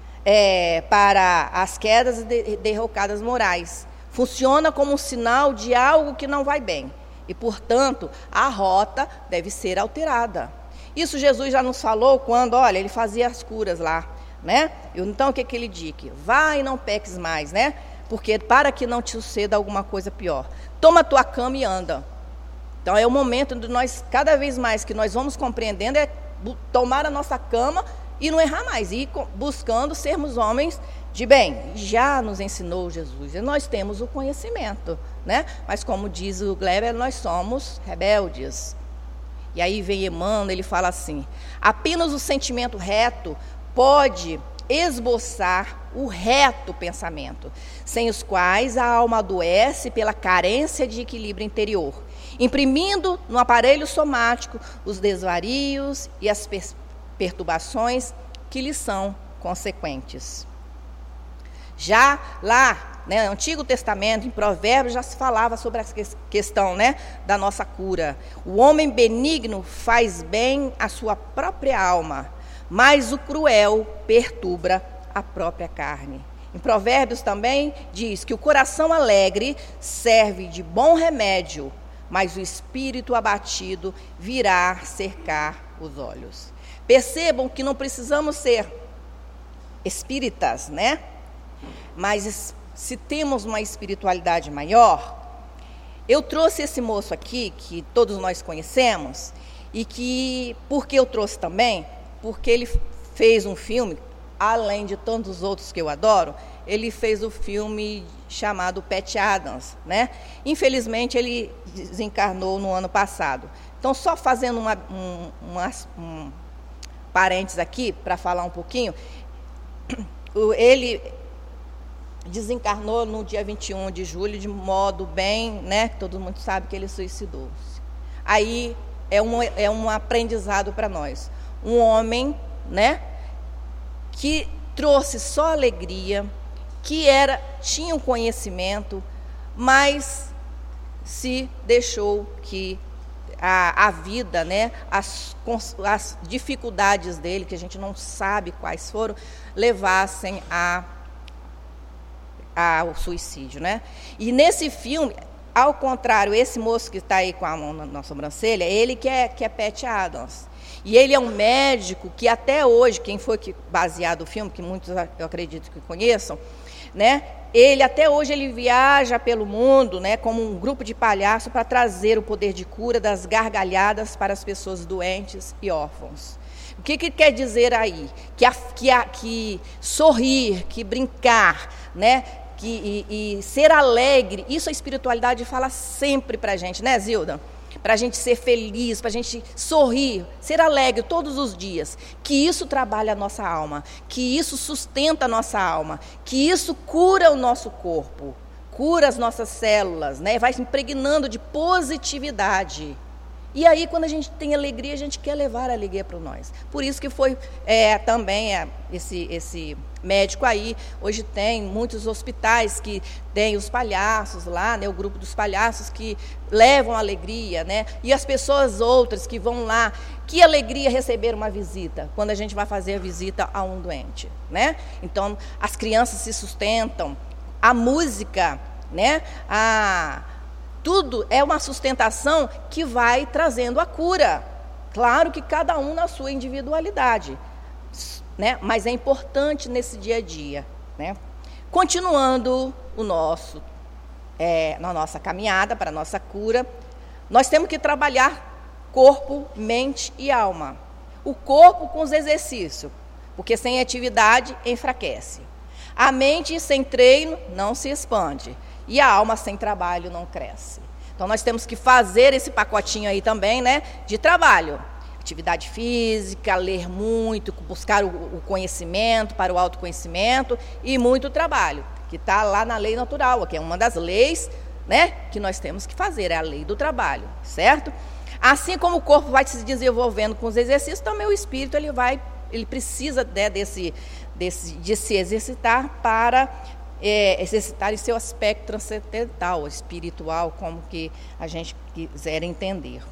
é, para as quedas e de, derrocadas morais, funciona como um sinal de algo que não vai bem. E, portanto, a rota deve ser alterada. Isso Jesus já nos falou quando, olha, ele fazia as curas lá, né? Então, o que, que ele diz? Vai e não peques mais, né? Porque para que não te suceda alguma coisa pior. Toma a tua cama e anda. Então, é o momento de nós, cada vez mais que nós vamos compreendendo, é tomar a nossa cama e não errar mais. E ir buscando sermos homens de bem. Já nos ensinou Jesus. E nós temos o conhecimento, né? Mas, como diz o Gleber, nós somos rebeldes. E aí vem Emmanuel, ele fala assim: apenas o sentimento reto pode esboçar o reto pensamento, sem os quais a alma adoece pela carência de equilíbrio interior, imprimindo no aparelho somático os desvarios e as perturbações que lhe são consequentes. Já lá, né, no Antigo Testamento, em Provérbios, já se falava sobre essa questão, né, da nossa cura. O homem benigno faz bem à sua própria alma, mas o cruel perturba a própria carne. Em Provérbios também diz que o coração alegre serve de bom remédio, mas o espírito abatido virá cercar os olhos. Percebam que não precisamos ser espíritas, né? Mas se temos uma espiritualidade maior, eu trouxe esse moço aqui, que todos nós conhecemos, e que, por que eu trouxe também? Porque ele fez um filme, além de tantos outros que eu adoro, ele fez o filme chamado Patch Adams, né? Infelizmente, ele desencarnou no ano passado. Então, só fazendo uma, um, uma, um parênteses aqui, para falar um pouquinho, ele desencarnou no dia vinte e um de julho, de modo bem, né? Todo mundo sabe que ele suicidou-se. Aí é um, é um aprendizado para nós. Um homem, né, que trouxe só alegria, que era, tinha um conhecimento, mas se deixou que a, a vida, né, as, as dificuldades dele, que a gente não sabe quais foram, levassem a ao suicídio, né? E nesse filme, ao contrário, esse moço que está aí com a mão na, na sobrancelha, ele que é, que é Patch Adams. E ele é um médico que até hoje, quem foi que baseado o filme, que muitos eu acredito que conheçam, né? Ele até hoje ele viaja pelo mundo, né, como um grupo de palhaço para trazer o poder de cura das gargalhadas para as pessoas doentes e órfãos. O que, que quer dizer aí? Que, a, que, a, que sorrir, que brincar, né? Que, e, e ser alegre, isso a espiritualidade fala sempre para a gente, né, Zilda? Para a gente ser feliz, para a gente sorrir, ser alegre todos os dias. Que isso trabalha a nossa alma, que isso sustenta a nossa alma, que isso cura o nosso corpo, cura as nossas células, né? Vai se impregnando de positividade. E aí, quando a gente tem alegria, a gente quer levar a alegria para nós. Por isso que foi é, também é, esse, esse médico aí. Hoje tem muitos hospitais que tem os palhaços lá, né, o grupo dos palhaços que levam alegria, né? E as pessoas outras que vão lá. Que alegria receber uma visita, quando a gente vai fazer a visita a um doente, né? Então, as crianças se sustentam. A música, né? A... tudo é uma sustentação que vai trazendo a cura. Claro que cada um na sua individualidade, né? Mas é importante nesse dia a dia, né? Continuando o nosso, é, na nossa caminhada para a nossa cura, nós temos que trabalhar corpo, mente e alma. O corpo com os exercícios, porque sem atividade enfraquece. A mente sem treino não se expande. E a alma sem trabalho não cresce. Então nós temos que fazer esse pacotinho aí também, né, de trabalho. Atividade física, ler muito, buscar o, o conhecimento para o autoconhecimento e muito trabalho, que está lá na lei natural, que é uma das leis, né, que nós temos que fazer, é a lei do trabalho, certo? Assim como o corpo vai se desenvolvendo com os exercícios, também o espírito ele vai, ele precisa, né, desse, desse, de se exercitar para é, exercitar em seu aspecto transcendental, espiritual, como que a gente quiser entender.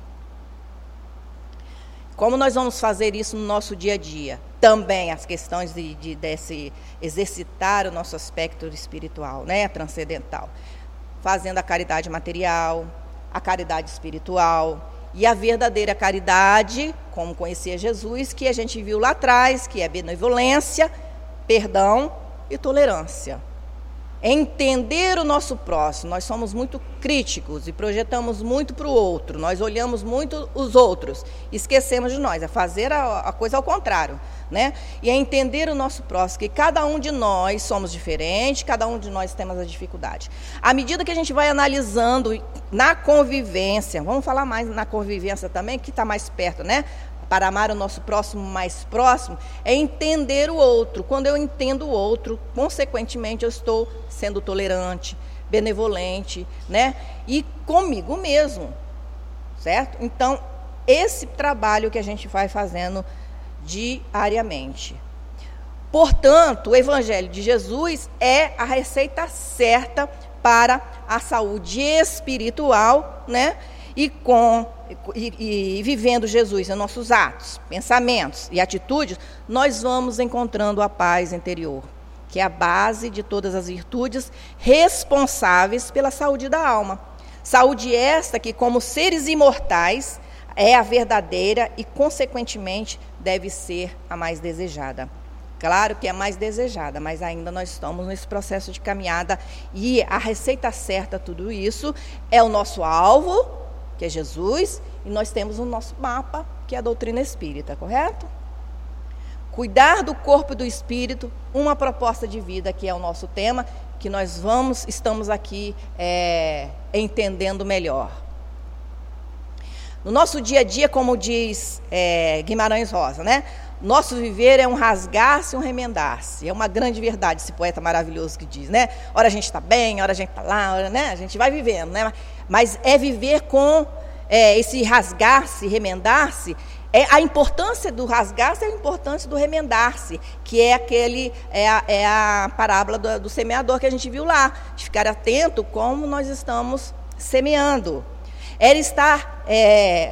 Como nós vamos fazer isso no nosso dia a dia? Também as questões de, de desse, exercitar o nosso aspecto espiritual, né, transcendental. Fazendo a caridade material, a caridade espiritual e a verdadeira caridade, como conhecia Jesus, que a gente viu lá atrás, que é benevolência, perdão e tolerância. Entender o nosso próximo. Nós somos muito críticos e projetamos muito para o outro. Nós olhamos muito os outros, esquecemos de nós. É fazer a, a coisa ao contrário, né? E é entender o nosso próximo, que cada um de nós somos diferentes, cada um de nós temos a dificuldade. À medida que a gente vai analisando na convivência, vamos falar mais na convivência também, que está mais perto, né? Para amar o nosso próximo mais próximo, é entender o outro. Quando eu entendo o outro, consequentemente eu estou sendo tolerante, benevolente, né? E comigo mesmo, certo? Então, esse trabalho que a gente vai fazendo diariamente. Portanto, o Evangelho de Jesus é a receita certa para a saúde espiritual, né? E com E, e vivendo Jesus em nossos atos, pensamentos e atitudes, nós vamos encontrando a paz interior, que é a base de todas as virtudes responsáveis pela saúde da alma. Saúde esta que, como seres imortais, é a verdadeira e, consequentemente, deve ser a mais desejada. Claro que é a mais desejada, mas ainda nós estamos nesse processo de caminhada e a receita certa a tudo isso é o nosso alvo, que é Jesus, e nós temos o nosso mapa, que é a doutrina espírita, correto? Cuidar do corpo e do espírito, uma proposta de vida, que é o nosso tema, que nós vamos, estamos aqui é, entendendo melhor. No nosso dia a dia, como diz é, Guimarães Rosa, né? Nosso viver é um rasgar-se e um remendar-se. É uma grande verdade, esse poeta maravilhoso que diz, né? Ora a gente está bem, ora a gente está lá, ora, né? A gente vai vivendo, né? Mas é viver com é, esse rasgar-se, remendar-se. É, a importância do rasgar-se é a importância do remendar-se, que é aquele é a, é a parábola do, do semeador que a gente viu lá, de ficar atento como nós estamos semeando. Era estar é,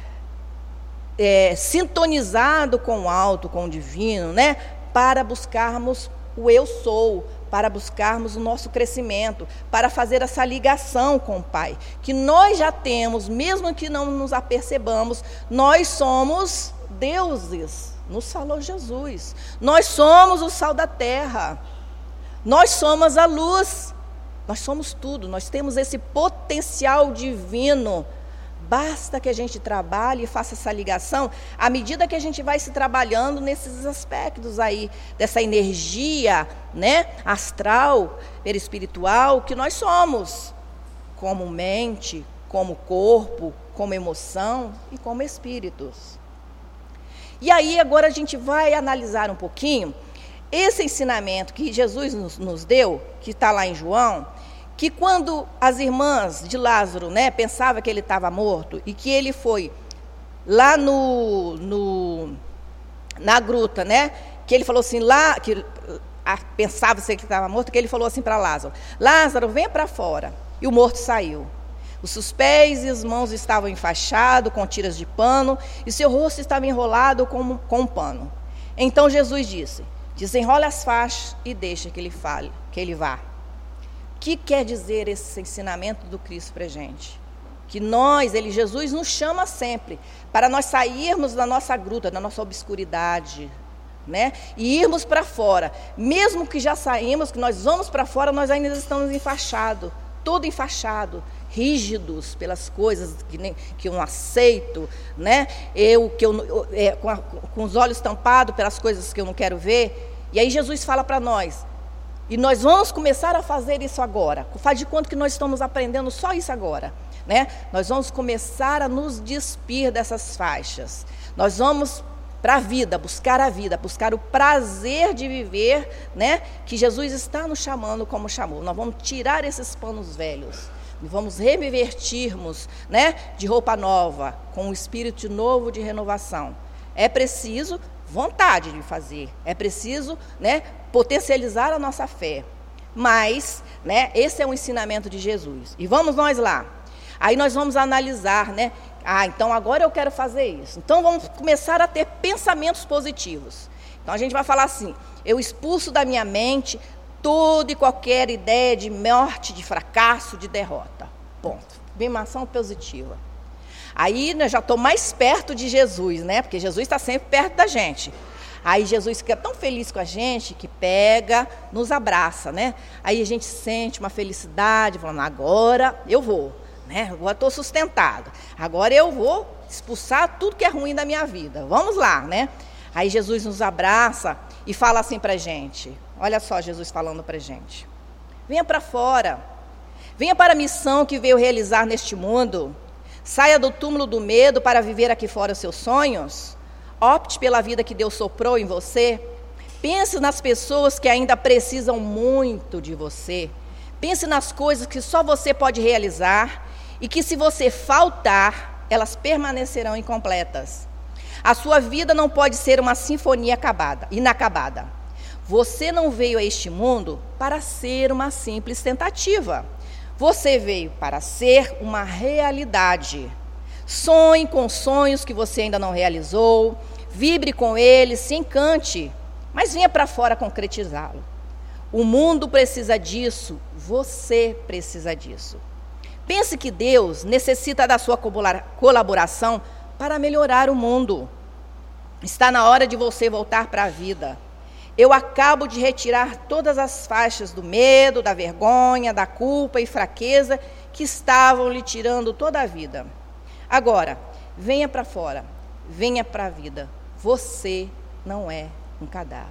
é, sintonizado com o alto, com o divino, né? Para buscarmos o eu sou, para buscarmos o nosso crescimento, para fazer essa ligação com o Pai, que nós já temos, mesmo que não nos apercebamos, nós somos deuses, nos falou Jesus. Nós somos o sal da terra, nós somos a luz, nós somos tudo, nós temos esse potencial divino. Basta que a gente trabalhe e faça essa ligação, à medida que a gente vai se trabalhando nesses aspectos aí, dessa energia, né, astral, perispiritual, que nós somos, como mente, como corpo, como emoção e como espíritos. E aí agora a gente vai analisar um pouquinho esse ensinamento que Jesus nos, nos deu, que está lá em João, que quando as irmãs de Lázaro, né, pensavam que ele estava morto e que ele foi lá no, no, na gruta, né, que ele falou assim, lá, que a, pensava que ele estava morto, que ele falou assim para Lázaro, Lázaro, venha para fora. E o morto saiu. Os seus pés e as mãos estavam enfaixados com tiras de pano e seu rosto estava enrolado com, com um pano. Então Jesus disse, desenrola as faixas e deixa que ele fale, que ele vá. que quer dizer esse ensinamento do Cristo para a gente? Que nós, ele, Jesus, nos chama sempre para nós sairmos da nossa gruta, da nossa obscuridade, né? E irmos para fora. Mesmo que já saímos, que nós vamos para fora, nós ainda estamos enfaixados, todo enfaixado, rígidos pelas coisas que, nem, que eu não aceito, né? Eu, que eu, é, com, a, com os olhos tampados pelas coisas que eu não quero ver. E aí Jesus fala para nós, e nós vamos começar a fazer isso agora. Faz de conta que nós estamos aprendendo só isso agora, né? Nós vamos começar a nos despir dessas faixas. Nós vamos para a vida, buscar a vida, buscar o prazer de viver, né? Que Jesus está nos chamando como chamou. Nós vamos tirar esses panos velhos, vamos revertirmos, né? De roupa nova, com um espírito novo de renovação. É preciso vontade de fazer, é preciso, né, potencializar a nossa fé. Mas, né, esse é o ensinamento de Jesus. E vamos nós lá. Aí nós vamos analisar, né? Ah, então agora eu quero fazer isso. Então vamos começar a ter pensamentos positivos. Então a gente vai falar assim: eu expulso da minha mente toda e qualquer ideia de morte, de fracasso, de derrota. Ponto. Afirmação positiva. Aí né, já estou mais perto de Jesus, né? Porque Jesus está sempre perto da gente. Aí Jesus fica tão feliz com a gente que pega, nos abraça, né? Aí a gente sente uma felicidade, falando, agora eu vou, né? Agora estou sustentado. Agora eu vou expulsar tudo que é ruim da minha vida. Vamos lá, né? Aí Jesus nos abraça e fala assim para a gente. Olha só Jesus falando para a gente. Venha para fora. Venha para a missão que veio realizar neste mundo. Saia do túmulo do medo para viver aqui fora os seus sonhos. Opte pela vida que Deus soprou em você. Pense nas pessoas que ainda precisam muito de você. Pense nas coisas que só você pode realizar e que, se você faltar, elas permanecerão incompletas. A sua vida não pode ser uma sinfonia acabada, inacabada. Você não veio a este mundo para ser uma simples tentativa. Você veio para ser uma realidade. Sonhe com sonhos que você ainda não realizou, vibre com eles, se encante, mas venha para fora concretizá-lo. O mundo precisa disso, você precisa disso. Pense que Deus necessita da sua colaboração para melhorar o mundo. Está na hora de você voltar para a vida. Eu acabo de retirar todas as faixas do medo, da vergonha, da culpa e fraqueza que estavam lhe tirando toda a vida. Agora, venha para fora, venha para a vida. Você não é um cadáver.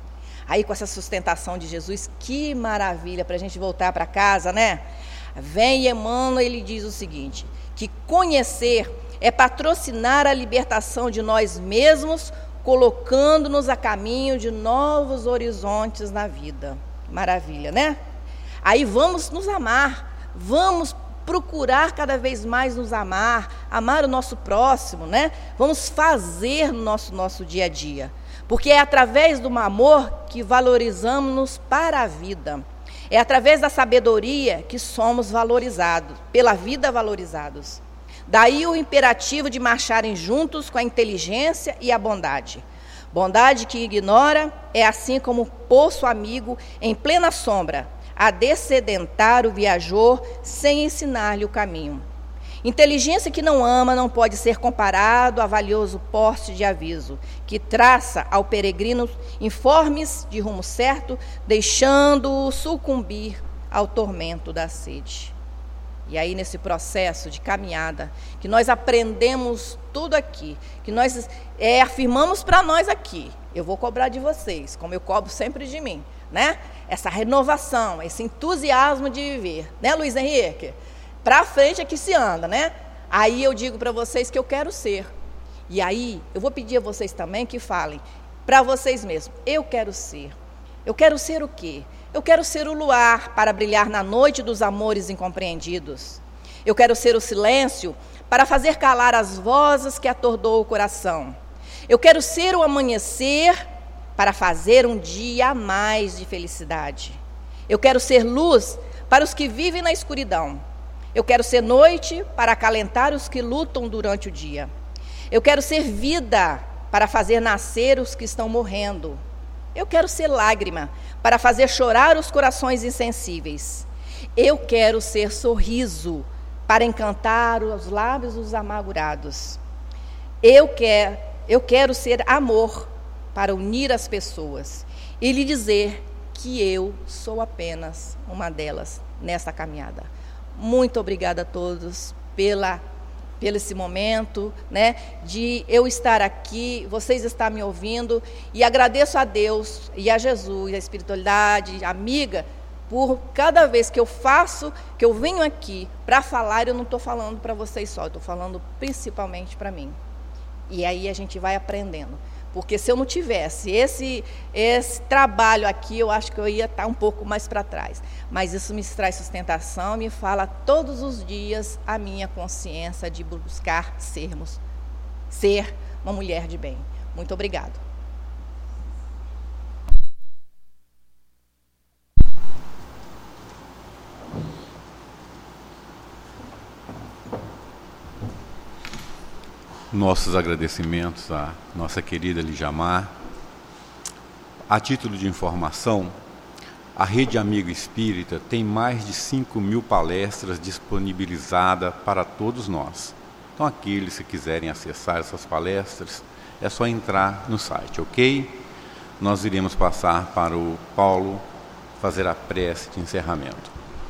Aí, com essa sustentação de Jesus, que maravilha para a gente voltar para casa, né? Vem Emmanuel, ele diz o seguinte, que conhecer é patrocinar a libertação de nós mesmos, colocando-nos a caminho de novos horizontes na vida. Maravilha, né? Aí vamos nos amar, vamos procurar cada vez mais nos amar, amar o nosso próximo, né? Vamos fazer no nosso, nosso dia a dia, porque é através do amor que valorizamos-nos para a vida. É através da sabedoria que somos valorizados, pela vida valorizados. Daí o imperativo de marcharem juntos com a inteligência e a bondade. Bondade que ignora é assim como poço amigo em plena sombra, a dessedentar o viajor sem ensinar-lhe o caminho. Inteligência que não ama não pode ser comparado a valioso poste de aviso, que traça ao peregrino informes de rumo certo, deixando-o sucumbir ao tormento da sede. E aí, nesse processo de caminhada, que nós aprendemos tudo aqui, que nós é, afirmamos para nós aqui, eu vou cobrar de vocês, como eu cobro sempre de mim, né? Essa renovação, esse entusiasmo de viver, né, Luiz Henrique? Para frente é que se anda, né? Aí eu digo para vocês que eu quero ser. E aí, eu vou pedir a vocês também que falem para vocês mesmos, eu quero ser. Eu quero ser o quê? Eu quero ser o luar para brilhar na noite dos amores incompreendidos. Eu quero ser o silêncio para fazer calar as vozes que atordou o coração. Eu quero ser o amanhecer para fazer um dia a mais de felicidade. Eu quero ser luz para os que vivem na escuridão. Eu quero ser noite para acalentar os que lutam durante o dia. Eu quero ser vida para fazer nascer os que estão morrendo. Eu quero ser lágrima para fazer chorar os corações insensíveis. Eu quero ser sorriso para encantar os lábios dos amargurados. Eu quero, eu quero ser amor para unir as pessoas e lhe dizer que eu sou apenas uma delas nessa caminhada. Muito obrigada a todos pela, pelo esse momento, né, de eu estar aqui, vocês estão me ouvindo, e agradeço a Deus e a Jesus, a espiritualidade, a amiga, por cada vez que eu faço, que eu venho aqui para falar, eu não estou falando para vocês só, eu estou falando principalmente para mim. E aí a gente vai aprendendo. Porque se eu não tivesse esse, esse trabalho aqui, eu acho que eu ia estar um pouco mais para trás. Mas isso me traz sustentação, me fala todos os dias a minha consciência de buscar sermos, ser uma mulher de bem. Muito obrigado. Nossos agradecimentos à nossa querida Lijamar. A título de informação, a Rede Amigo Espírita tem mais de cinco mil palestras disponibilizadas para todos nós. Então, aqueles que quiserem acessar essas palestras, é só entrar no site, ok? Nós iremos passar para o Paulo fazer a prece de encerramento.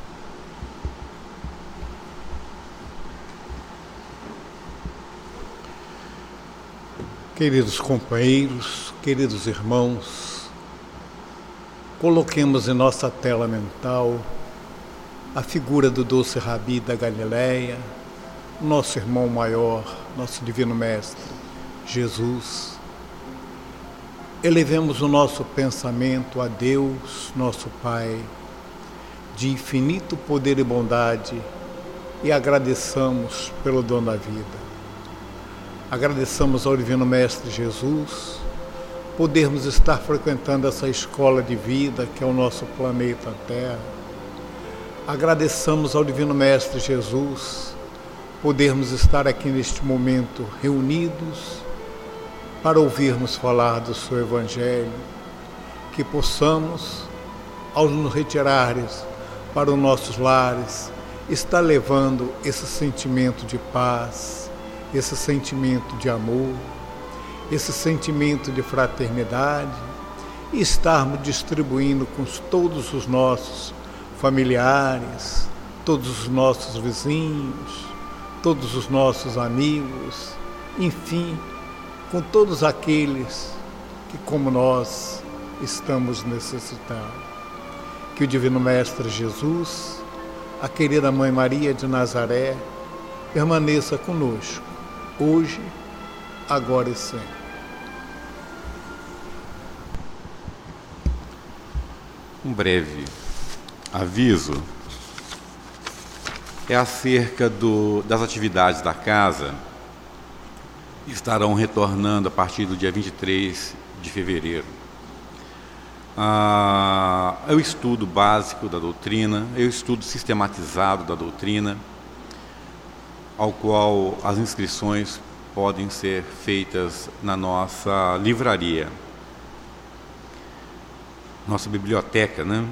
Queridos companheiros, queridos irmãos, coloquemos em nossa tela mental a figura do doce Rabi da Galileia, nosso irmão maior, nosso divino mestre, Jesus. Elevemos o nosso pensamento a Deus, nosso Pai, de infinito poder e bondade, e agradeçamos pelo dom da vida. Agradeçamos ao Divino Mestre Jesus, podermos estar frequentando essa escola de vida que é o nosso planeta Terra. Agradeçamos ao Divino Mestre Jesus, podermos estar aqui neste momento reunidos para ouvirmos falar do seu Evangelho, que possamos, ao nos retirarmos para os nossos lares, estar levando esse sentimento de paz, esse sentimento de amor, esse sentimento de fraternidade, e estarmos distribuindo com todos os nossos familiares, todos os nossos vizinhos, todos os nossos amigos, enfim, com todos aqueles que, como nós, estamos necessitados. Que o Divino Mestre Jesus, a querida Mãe Maria de Nazaré, permaneça conosco, hoje, agora e sempre. Um breve aviso é acerca do, das atividades da casa. Estarão retornando a partir do dia vinte e três de fevereiro. Ah, é o estudo básico da doutrina, é o estudo sistematizado da doutrina, ao qual as inscrições podem ser feitas na nossa livraria, nossa biblioteca, né?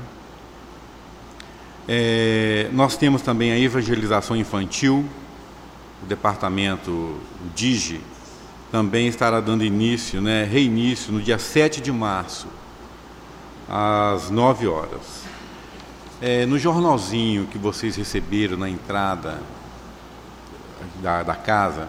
É, nós temos também a evangelização infantil, o departamento o Digi também estará dando início, né, reinício, no dia sete de março, às nove horas. É, no jornalzinho que vocês receberam na entrada Da, da casa,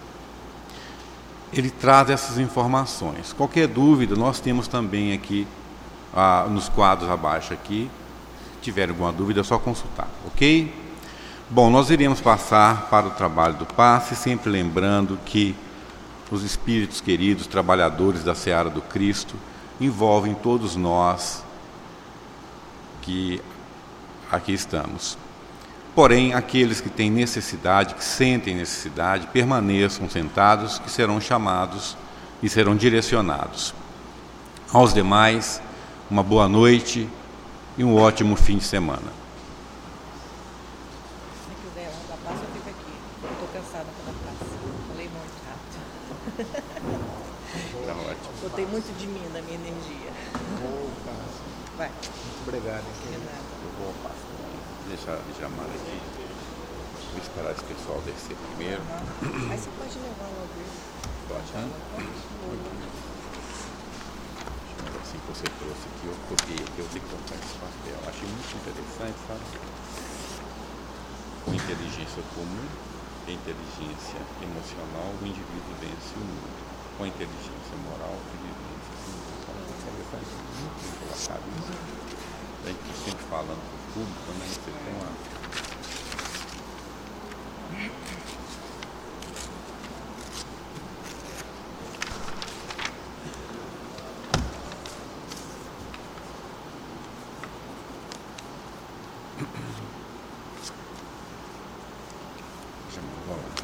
ele traz essas informações. Qualquer dúvida, nós temos também aqui, ah, nos quadros abaixo aqui. Se tiver alguma dúvida, é só consultar, ok? Bom, nós iremos passar para o trabalho do passe, sempre lembrando que os espíritos queridos, trabalhadores da Seara do Cristo, envolvem todos nós que aqui estamos. Porém, aqueles que têm necessidade, que sentem necessidade, permaneçam sentados, que serão chamados e serão direcionados. Aos demais, uma boa noite e um ótimo fim de semana. Se quiser da praça, eu fico aqui. Estou cansada pela praça. Falei muito rápido. Tá ótimo. Botei muito de mim, da minha energia. Opa. Vai. Muito obrigado. De nada. Eu vou passar. deixar a Djamara aqui. Vou esperar esse pessoal descer primeiro. Uhum. Aí você pode levar logo ele. Pode, né? Um negocinho que você trouxe aqui, eu copiei aqui, eu tenho que colocar esse papel. Achei muito interessante, sabe? Com inteligência comum e inteligência emocional, o indivíduo vence o mundo. Com inteligência moral e vivência singular. Interessante, muito bem colocado isso. A gente sempre falando para o público, né? Você tem uma... Vamos lá.